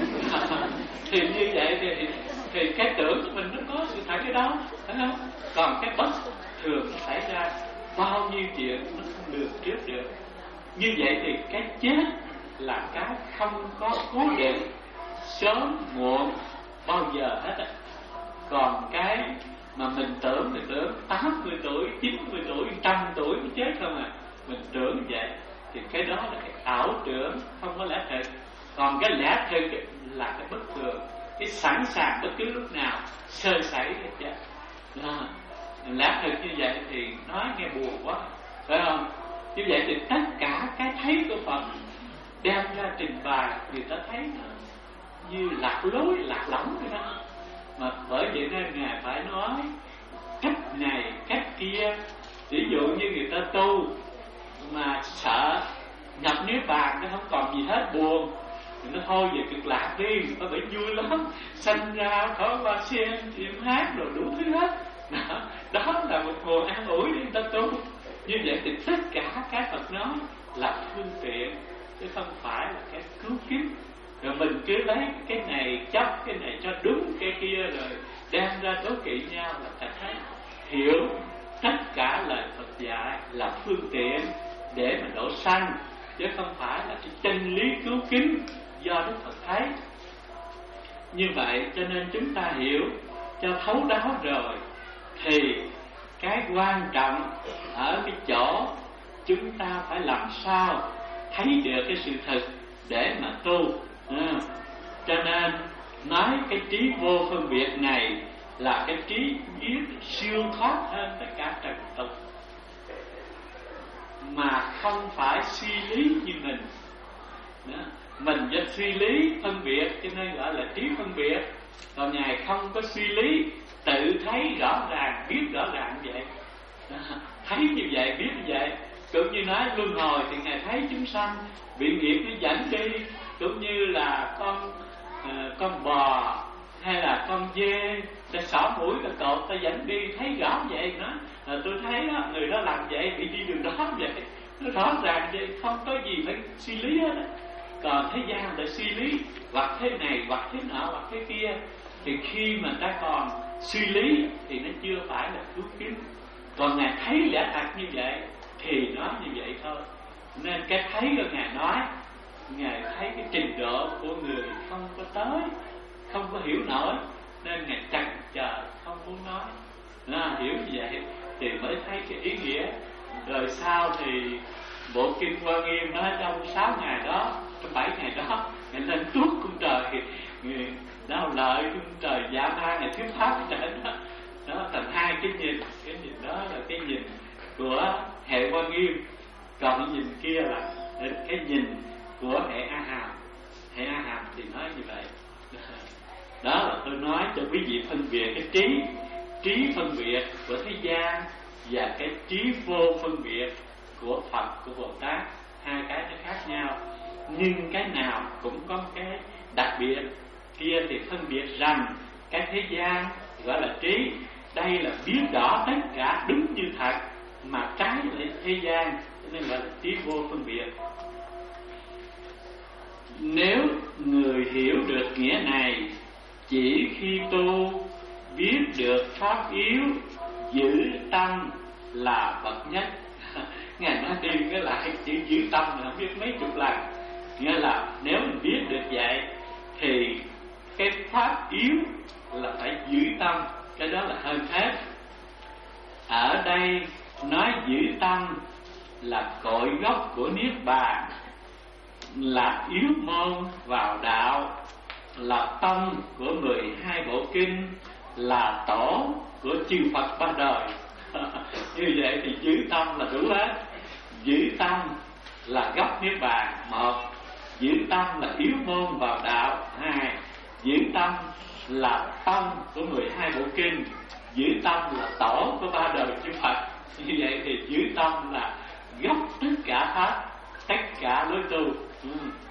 Thì như vậy thì, thì cái tưởng của mình nó có sự thật cái đó, phải không? Còn cái bất thường nó xảy ra, bao nhiêu chuyện nó không được trước được. Như vậy thì cái chết là cái không có cố định, sớm muộn bao giờ hết á. Còn cái mà mình tưởng thì tưởng tám mươi tuổi, chín mươi tuổi, trăm tuổi mới chết không à. Mình tưởng vậy thì cái đó là cái ảo tưởng, không có lẽ thật. Còn cái lẽ thật là cái bất thường, cái sẵn sàng bất cứ lúc nào sơ sẩy là chết. Đó. Lẽ thật như vậy thì nói nghe buồn quá, phải không? Như vậy thì tất cả cái thấy của Phật đem ra trình bày, người ta thấy nó như lạc lối, lạc lõng cái đó. Mà bởi vậy nên Ngài phải nói cách này, cách kia. Ví dụ như người ta tu mà sợ nhập niết bàn nó không còn gì hết, buồn thì nó thôi về cực lạc đi, người ta phải vui lắm, sanh ra thở hoa sen, chim hát rồi đủ thứ hết. Đó, đó là một nguồn an ủi để người ta tu. Như vậy thì tất cả cái Phật nói là phương tiện, chứ không phải là cái cứu kiếp. Rồi mình cứ lấy cái này chấp cái này cho đúng cái kia rồi đem ra đố kỵ nhau là ta thấy hiểu tất cả lời Phật dạy là phương tiện để mà độ sanh, chứ không phải là cái chân lý cứu kính do Đức Phật thấy. Như vậy cho nên chúng ta hiểu cho thấu đáo rồi thì cái quan trọng ở cái chỗ chúng ta phải làm sao thấy được cái sự thật để mà tu. À, cho nên nói cái trí vô phân biệt này là cái trí biết siêu thoát hơn tất cả trần tục, mà không phải suy lý như mình. Đó. Mình do suy lý phân biệt cho nên gọi là trí phân biệt. Còn Ngài không có suy lý, tự thấy rõ ràng, biết rõ ràng vậy. Đó. Thấy như vậy, biết như vậy. Cũng như nói luân hồi thì Ngài thấy chúng sanh bị nghiệp nó dẫn đi, cũng như là con uh, con bò hay là con dê ta xỏ mũi ta cột ta dẫn đi, thấy rõ vậy. Nó uh, tôi thấy đó, người đó làm vậy bị đi đường đó vậy, nó rõ ràng vậy, không có gì phải suy lý hết. Còn thế gian lại suy lý hoặc thế này hoặc thế nọ hoặc thế kia, thì khi mà ta còn suy lý thì nó chưa phải là cứu kính. Còn Ngài thấy lẽ thật như vậy thì nói như vậy thôi. Nên cái thấy của Ngài nói, Ngài thấy cái trình độ của người không có tới, không có hiểu nổi, nên Ngài chần chờ không muốn nói. À, hiểu như vậy thì mới thấy cái ý nghĩa. Rồi sau thì bộ kinh Hoa Nghiêm nói trong sáu ngày đó, trong bảy ngày đó, Ngài lên tuốt cung trời, người đau lợi cung trời giả ma, Ngài thuyết pháp cái trời đó. Đó thành hai cái nhìn. Cái nhìn đó là cái nhìn của hệ Hoa Nghiêm, còn cái nhìn kia là cái nhìn của hệ A Hàm. Hệ A Hàm thì nói như vậy. Đó là tôi nói cho quý vị phân biệt cái trí trí phân biệt của thế gian và cái trí vô phân biệt của Phật, của Bồ Tát. Hai cái nó khác nhau, nhưng cái nào cũng có cái đặc biệt. Kia thì phân biệt rằng cái thế gian gọi là trí, đây là biết rõ tất cả đúng như thật, mà trái lại thế gian nên gọi là trí vô phân biệt. Nếu người hiểu được nghĩa này, chỉ khi tu biết được pháp yếu, giữ tâm là bậc nhất. Ngài nói đi cái lại chữ giữ tâm là không biết mấy chục lần. Nghĩa là nếu mình biết được vậy thì cái pháp yếu là phải giữ tâm, cái đó là hơn hết. Ở đây nói giữ tâm là cội gốc của Niết Bàn, là yếu môn vào đạo, là tâm của mười hai bộ kinh, là tổ của chư Phật ba đời. Như vậy thì giữ tâm là đủ hết. Giữ tâm là gốc Niết Bàn, một. Giữ tâm là yếu môn vào đạo, hai. Giữ tâm là tâm của mười hai bộ kinh, giữ tâm là tổ của ba đời chư Phật. Như vậy thì giữ tâm là gốc tất cả pháp, tất cả lối tu. ừ.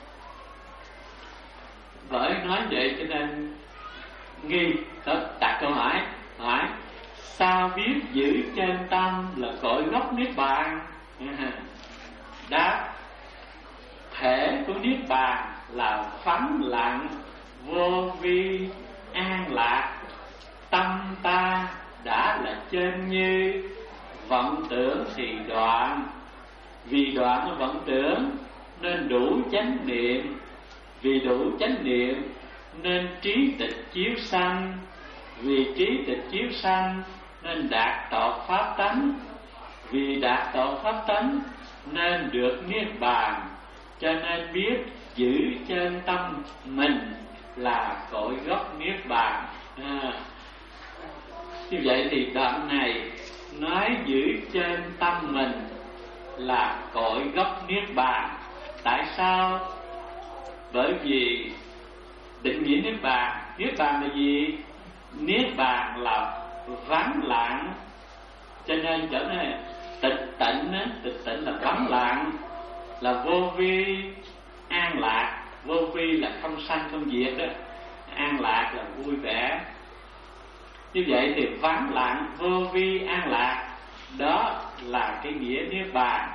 Bởi nói vậy cho nên nghi đó, đặt câu hỏi hỏi sao biết giữ chân tâm là cội gốc Niết Bàn? Đáp: thể của Niết Bàn là vắng lặng, vô vi, an lạc. Tâm ta đã là chân như, vọng tưởng thì đoạn. Vì đoạn vọng tưởng nên đủ chánh niệm, vì đủ chánh niệm nên trí tịch chiếu sanh, vì trí tịch chiếu sanh nên đạt tột pháp tánh, vì đạt tột pháp tánh nên được Niết Bàn. Cho nên biết giữ chân tâm mình là cội gốc Niết Bàn. à, Như vậy thì đoạn này nói giữ chân tâm mình là cội gốc Niết Bàn. Tại sao? Bởi vì định nghĩa Niết Bàn, Niết Bàn là gì? Niết Bàn là vắng lặng. Cho nên chỗ này tịch tịnh á, tịch tịnh là vắng lặng, là vô vi, an lạc. Vô vi là không sanh không diệt đó, an lạc là vui vẻ. Như vậy thì vắng lặng, vô vi, an lạc, đó là cái nghĩa Niết Bàn.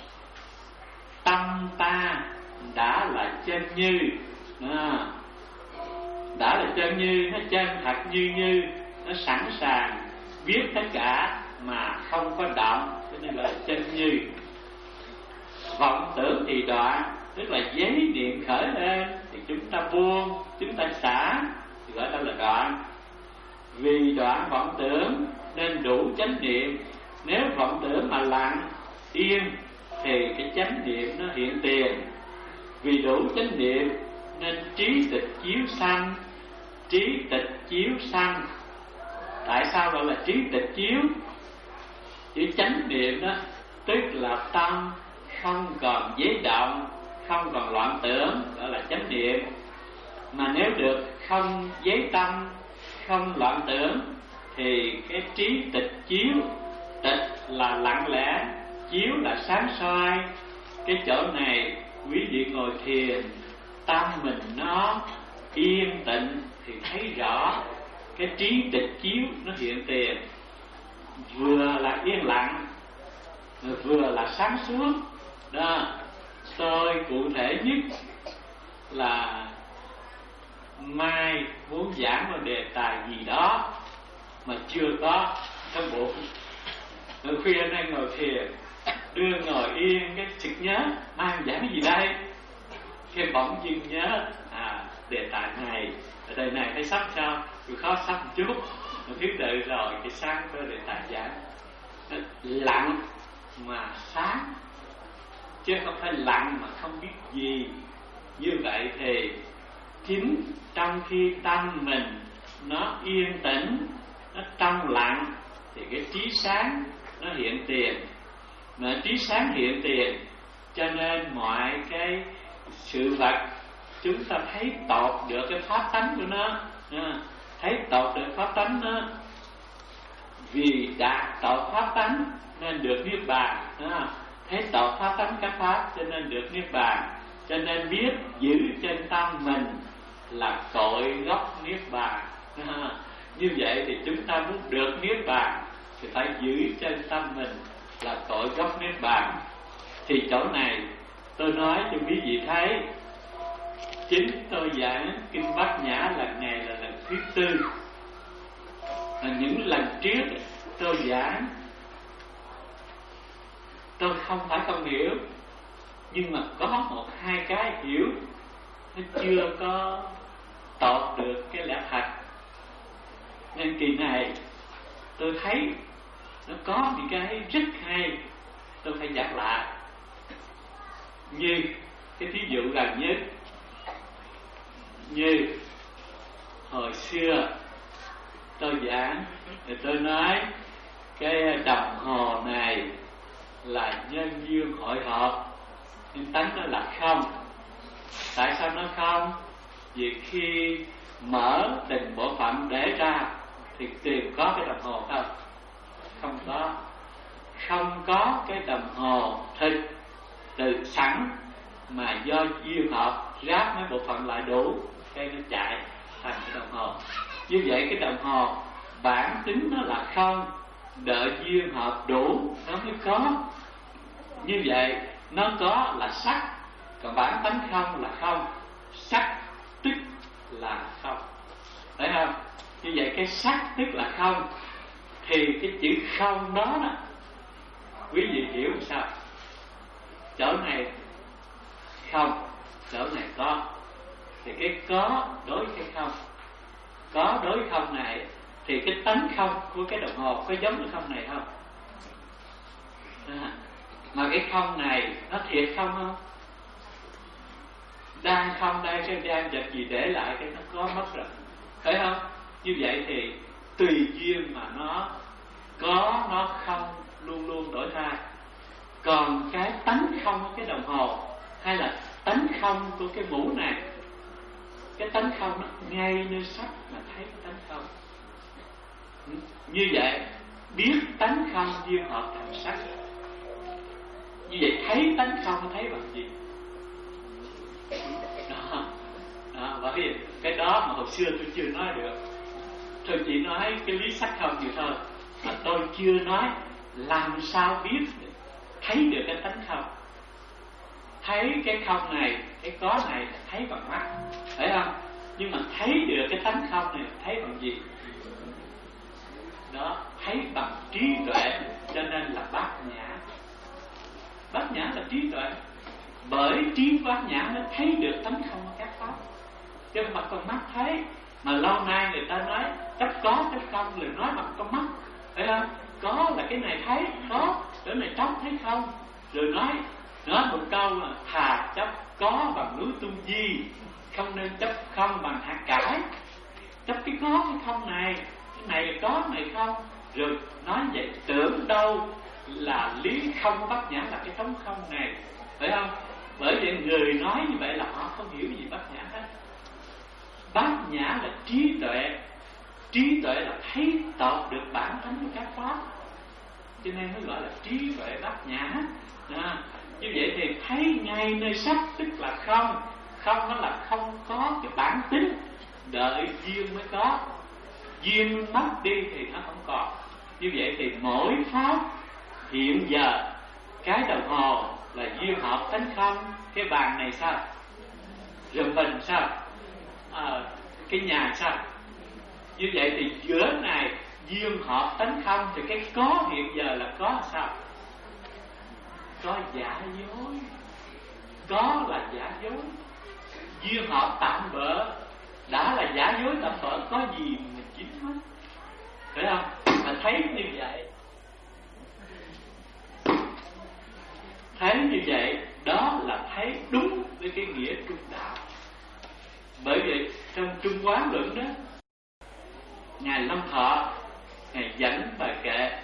Tâm ta đã là chân như, à, đã là chân như, nó chân thật như như, nó sẵn sàng biết tất cả mà không có động, cho nên là chân như. Vọng tưởng thì đoạn, tức là giấy niệm khởi lên thì chúng ta buông, chúng ta xả, thì gọi đó là đoạn. Vì đoạn vọng tưởng nên đủ chánh niệm. Nếu vọng tưởng mà lặng yên thì cái chánh niệm nó hiện tiền. Vì đủ chánh niệm nên trí tịch chiếu sanh. Trí tịch chiếu sanh. Tại sao gọi là trí tịch chiếu? Chữ chánh niệm đó tức là tâm không còn giấy động, không còn loạn tưởng, gọi là chánh niệm. Mà nếu được không giấy tâm, không loạn tưởng thì cái trí tịch chiếu. Tịch là lặng lẽ, chiếu là sáng soi. Cái chỗ này quý vị ngồi thiền, tâm mình nó yên tịnh thì thấy rõ cái trí tịch chiếu nó hiện tiền. Vừa là yên lặng, vừa là sáng suốt. Đó, tôi cụ thể nhất là mai muốn giảng một đề tài gì đó mà chưa có trong bụng, Rồi khuya nay ngồi thiền, đưa ngồi yên, cái sực nhớ mang giảng cái gì đây, cái bỗng dưng nhớ à đề tài này, ở đây này thấy sắp sao, rồi khó sắp một chút, rồi thứ tự rồi cái sáng tới đề tài giảng. Lặng mà sáng, chứ không phải lặng mà không biết gì. Như vậy thì chính trong khi tâm mình nó yên tĩnh, nó trong lặng, thì cái trí sáng nó hiện tiền. Mà trí sáng hiện tiền, cho nên mọi cái sự vật chúng ta thấy tột được cái pháp tánh của nó, à, thấy tột được pháp tánh nó. Vì đạt tột pháp tánh nên được niết bàn, à, thấy tột pháp tánh các pháp cho nên được niết bàn. Cho nên biết giữ trên tâm mình là cội gốc niết bàn, à, như vậy thì chúng ta muốn được niết bàn thì phải giữ trên tâm mình là cội gốc niết bàn. Thì chỗ này tôi nói cho quý vị thấy, chính tôi giảng Kinh Bát Nhã lần này là lần thứ tư. Là những lần trước tôi giảng, tôi không phải không hiểu, nhưng mà có một hai cái hiểu nó chưa có tột được cái lẽ thật. Nên kỳ này tôi thấy nó có những cái rất hay, tôi phải giảng lại. Như cái thí dụ gần nhất, như hồi xưa tôi giảng thì tôi nói cái đồng hồ này là nhân duyên hội họp, nhưng tánh nó là không. Tại sao nó không? Vì khi mở từng bộ phận để ra thì tìm có cái đồng hồ không? Không có. Không có cái đồng hồ thực từ sẵn, mà do duyên hợp ráp mấy bộ phận lại đủ, cái nó chạy thành cái đồng hồ. Như vậy cái đồng hồ bản tính nó là không, đợi duyên hợp đủ nó mới có. Như vậy nó có là sắc, còn bản tánh không là không. Sắc tức là không, thấy không? Như vậy cái sắc tức là không, thì cái chữ không đó đó, quý vị hiểu sao? Chỗ này không, chỗ này có, thì cái có đối cái không. Có đối không này thì cái tánh không của cái đồng hồ có giống với không này không? À, mà cái không này nó thiệt không không? Đang không đây, cái đang vật gì để lại cái nó có mất rồi, thấy không? Như vậy thì tùy duyên mà nó có, nó không, luôn luôn đổi thay. Còn cái tánh không của cái đồng hồ, hay là tánh không của cái mũ này, cái tánh không nó ngay nơi sắc mà thấy cái tánh không. Như vậy biết tánh không duyên hợp thành sắc. Như vậy thấy tánh không nó thấy bằng gì? Đó, đó, bởi vì cái đó mà hồi xưa tôi chưa nói được. Tôi chỉ nói cái lý sắc không vậy thôi, mà tôi chưa nói làm sao biết thấy được cái tánh không. Thấy cái không này, cái có này thấy bằng mắt, phải không? Nhưng mà thấy được cái tánh không này thấy bằng gì? Đó, thấy bằng trí tuệ, cho nên là bát nhã. Bát nhã là trí tuệ. Bởi trí bát nhã nó thấy được tánh không của các pháp, chứ mà con mắt thấy. Mà lâu nay người ta nói chấp có chấp không là nói bằng con mắt, phải không? Có là cái này thấy có, chỗ này trống thấy không. Rồi nói nói một câu là thà chấp có bằng núi Tu Di, không nên chấp không bằng hạt cải. Chấp cái có cái không này, cái này là có, này không. Rồi nói vậy tưởng đâu là lý không bát nhã là cái trống không này, phải không? Bởi vậy người nói như vậy là họ không hiểu gì bát nhã hết. Bát nhã là trí tuệ. Trí tuệ là thấy tột được bản tánh của các pháp, cho nên mới gọi là trí tuệ bát nhã. À, như vậy thì thấy ngay nơi sắc tức là không. Không nó là không có cái bản tính, đợi duyên mới có. Duyên mất đi thì nó không còn. Như vậy thì mỗi pháp hiện giờ, cái đồng hồ là duyên hợp tánh không. Cái bàn này sao? Rồi mình sao? À, cái nhà sao? Như vậy thì giữa này duyên hợp tánh không, thì cái có hiện giờ là có sao? Có giả dối. Có là giả dối. Duyên hợp tạm bợ, đã là giả dối tạm bợ, có gì mà chính hết. Phải không? Mà thấy như vậy, thấy như vậy, đó là thấy đúng với cái nghĩa trung đạo. Bởi vậy trong Trung Quán Luận đó, Ngài Long Thọ Ngài dẫn bài kệ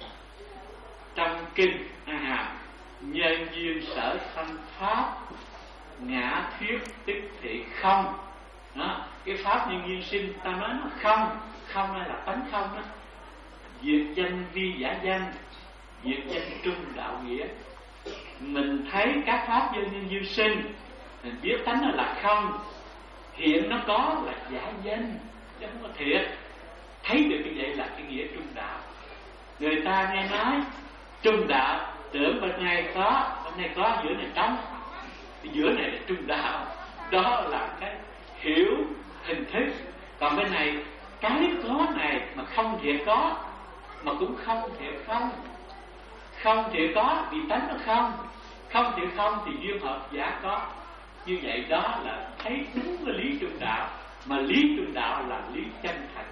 trong kinh A Hàm: nhân duyên sở sanh pháp, ngã thuyết tức thị không. Đó, cái pháp nhân duyên sinh ta nói nó không, không hay là tánh không đó. Diệt danh vi giả danh, diệt danh trung đạo nghĩa. Mình thấy các pháp nhân nhân duyên sinh, mình biết tánh nó là không, hiện nó có là giả danh chứ không có thiệt. Thấy được như vậy là cái nghĩa trung đạo. Người ta nghe nói trung đạo, tưởng bên này có, bên này có, giữa này trống, giữa này là trung đạo. Đó là cái hiểu hình thức. Còn bên này cái có này mà không thiệt có, mà cũng không thiệt không. Không thiệt có vì tánh nó không, không thiệt không thì duyên hợp giả có. Như vậy đó là thấy đúng với lý trung đạo. Mà lý trung đạo là lý chân thành.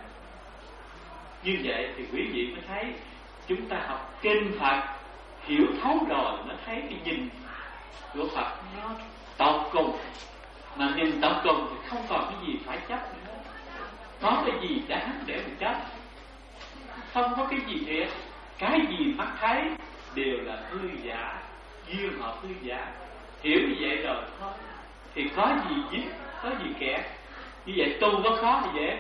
Như vậy thì quý vị mới thấy chúng ta học kinh Phật hiểu thấu rồi mới thấy cái nhìn của Phật nó tột cùng. Mà nhìn tột cùng thì không còn cái gì phải chấp nữa. Có cái gì đáng để mình chấp? Không có cái gì thiệt. Cái gì mắt thấy đều là hư giả, duyên hợp hư giả. Hiểu như vậy rồi thôi thì có gì dính, có gì kẹt. Như vậy tu có khó hay dễ?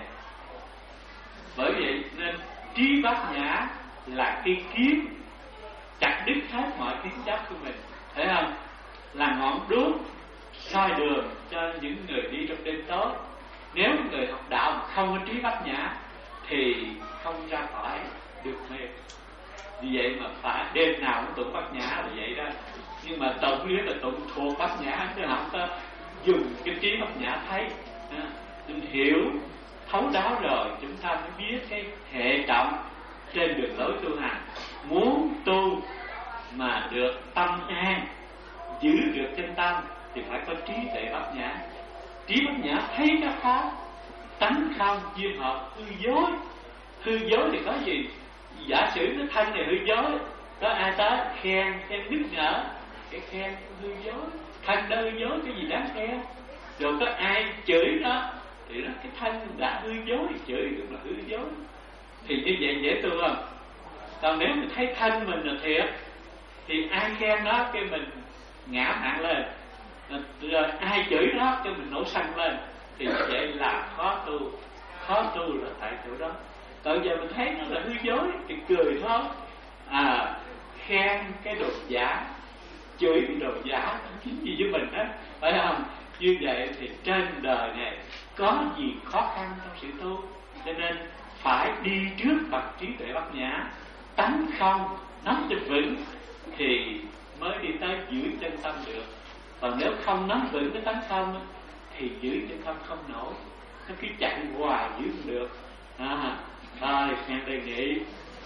Bởi vậy nên trí bát nhã là cái kiếm chặt đứt hết mọi kiến chấp của mình, thấy không? Là ngọn đuốc soi đường cho những người đi trong đêm tối. Nếu người học đạo mà không có trí bát nhã thì không ra khỏi được mê. Vì vậy mà phải đêm nào cũng tụng bát nhã là vậy đó. Nhưng mà tụng nếu là tụng thuộc bát nhã chứ không có dùng cái trí bát nhã thấy. Mình hiểu thấu đáo rồi chúng ta mới biết cái hệ trọng trên đường lối tu hành. Muốn tu mà được tâm an, giữ được chân tâm thì phải có trí tuệ bát nhã. Trí bát nhã thấy các pháp tánh không, duyên hợp, hư dối. Hư dối thì có gì? Giả sử nó thân này hư dối, có ai tới khen, khen nức nở, cái khen hư dối. Thân đó hư dối, cái gì đáng khen? Rồi có ai chửi nó thì nó cái thân đã hư dối, chửi cũng là hư dối. Thì như vậy dễ tu không? Còn nếu mình thấy thân mình là thiệt thì ai khen nó cái mình ngã mạn lên, rồi ai chửi nó cái mình nổi sân lên, thì như vậy là khó tu. Khó tu là tại chỗ đó. Còn giờ mình thấy nó là hư dối thì cười thôi. À, khen cái đồ giả, chửi cái đồ giả, không chính gì với mình hết, phải không? Như vậy thì trên đời này có gì khó khăn trong sự tu, cho nên phải đi trước bằng trí tuệ bát nhã. Tánh không nắm cho vững thì mới đi tới giữ chân tâm được. Còn nếu không nắm vững cái tánh không thì giữ chân tâm không nổi, nó cứ chạy hoài giữ không được. À, thôi nghe đề nghị.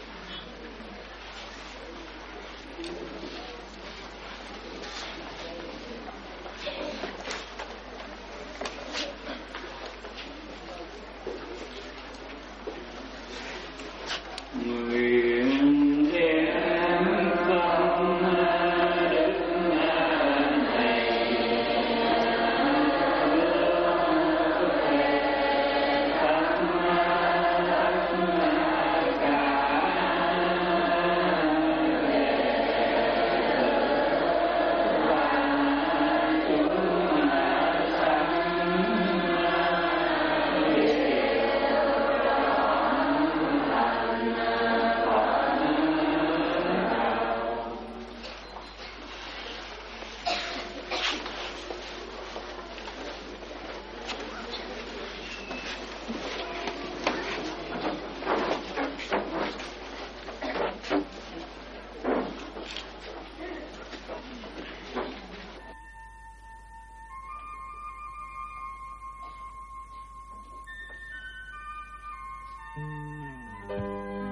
Nguyện đem công đức này Thank you.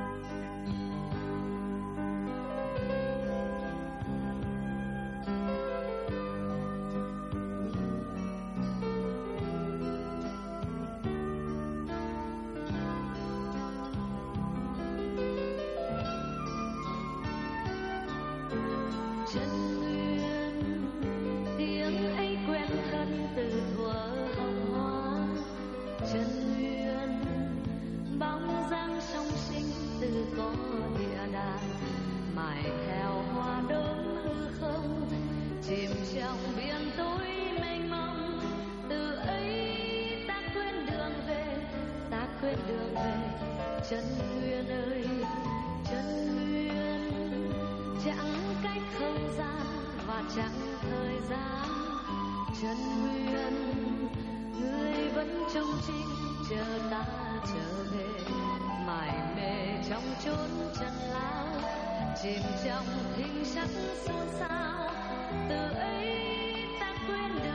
Trần Nguyên tiếng ấy quen thân từ thuở học hoa. Trần Nguyên bóng dáng song sinh từ có địa đàng, mãi theo hoa đốm hư không chìm trong biển tối mênh mông. Từ ấy ta quên đường về, ta quên đường về. Trần Nguyên ơi, Trần Nguyên, chẳng cách không gian và chẳng thời gian. Trần Nguyên, người vẫn trông trinh chờ ta trở về, mải mê trong chốn trần lao, chìm trong hình sắc xôn xao. Từ ấy ta quên đường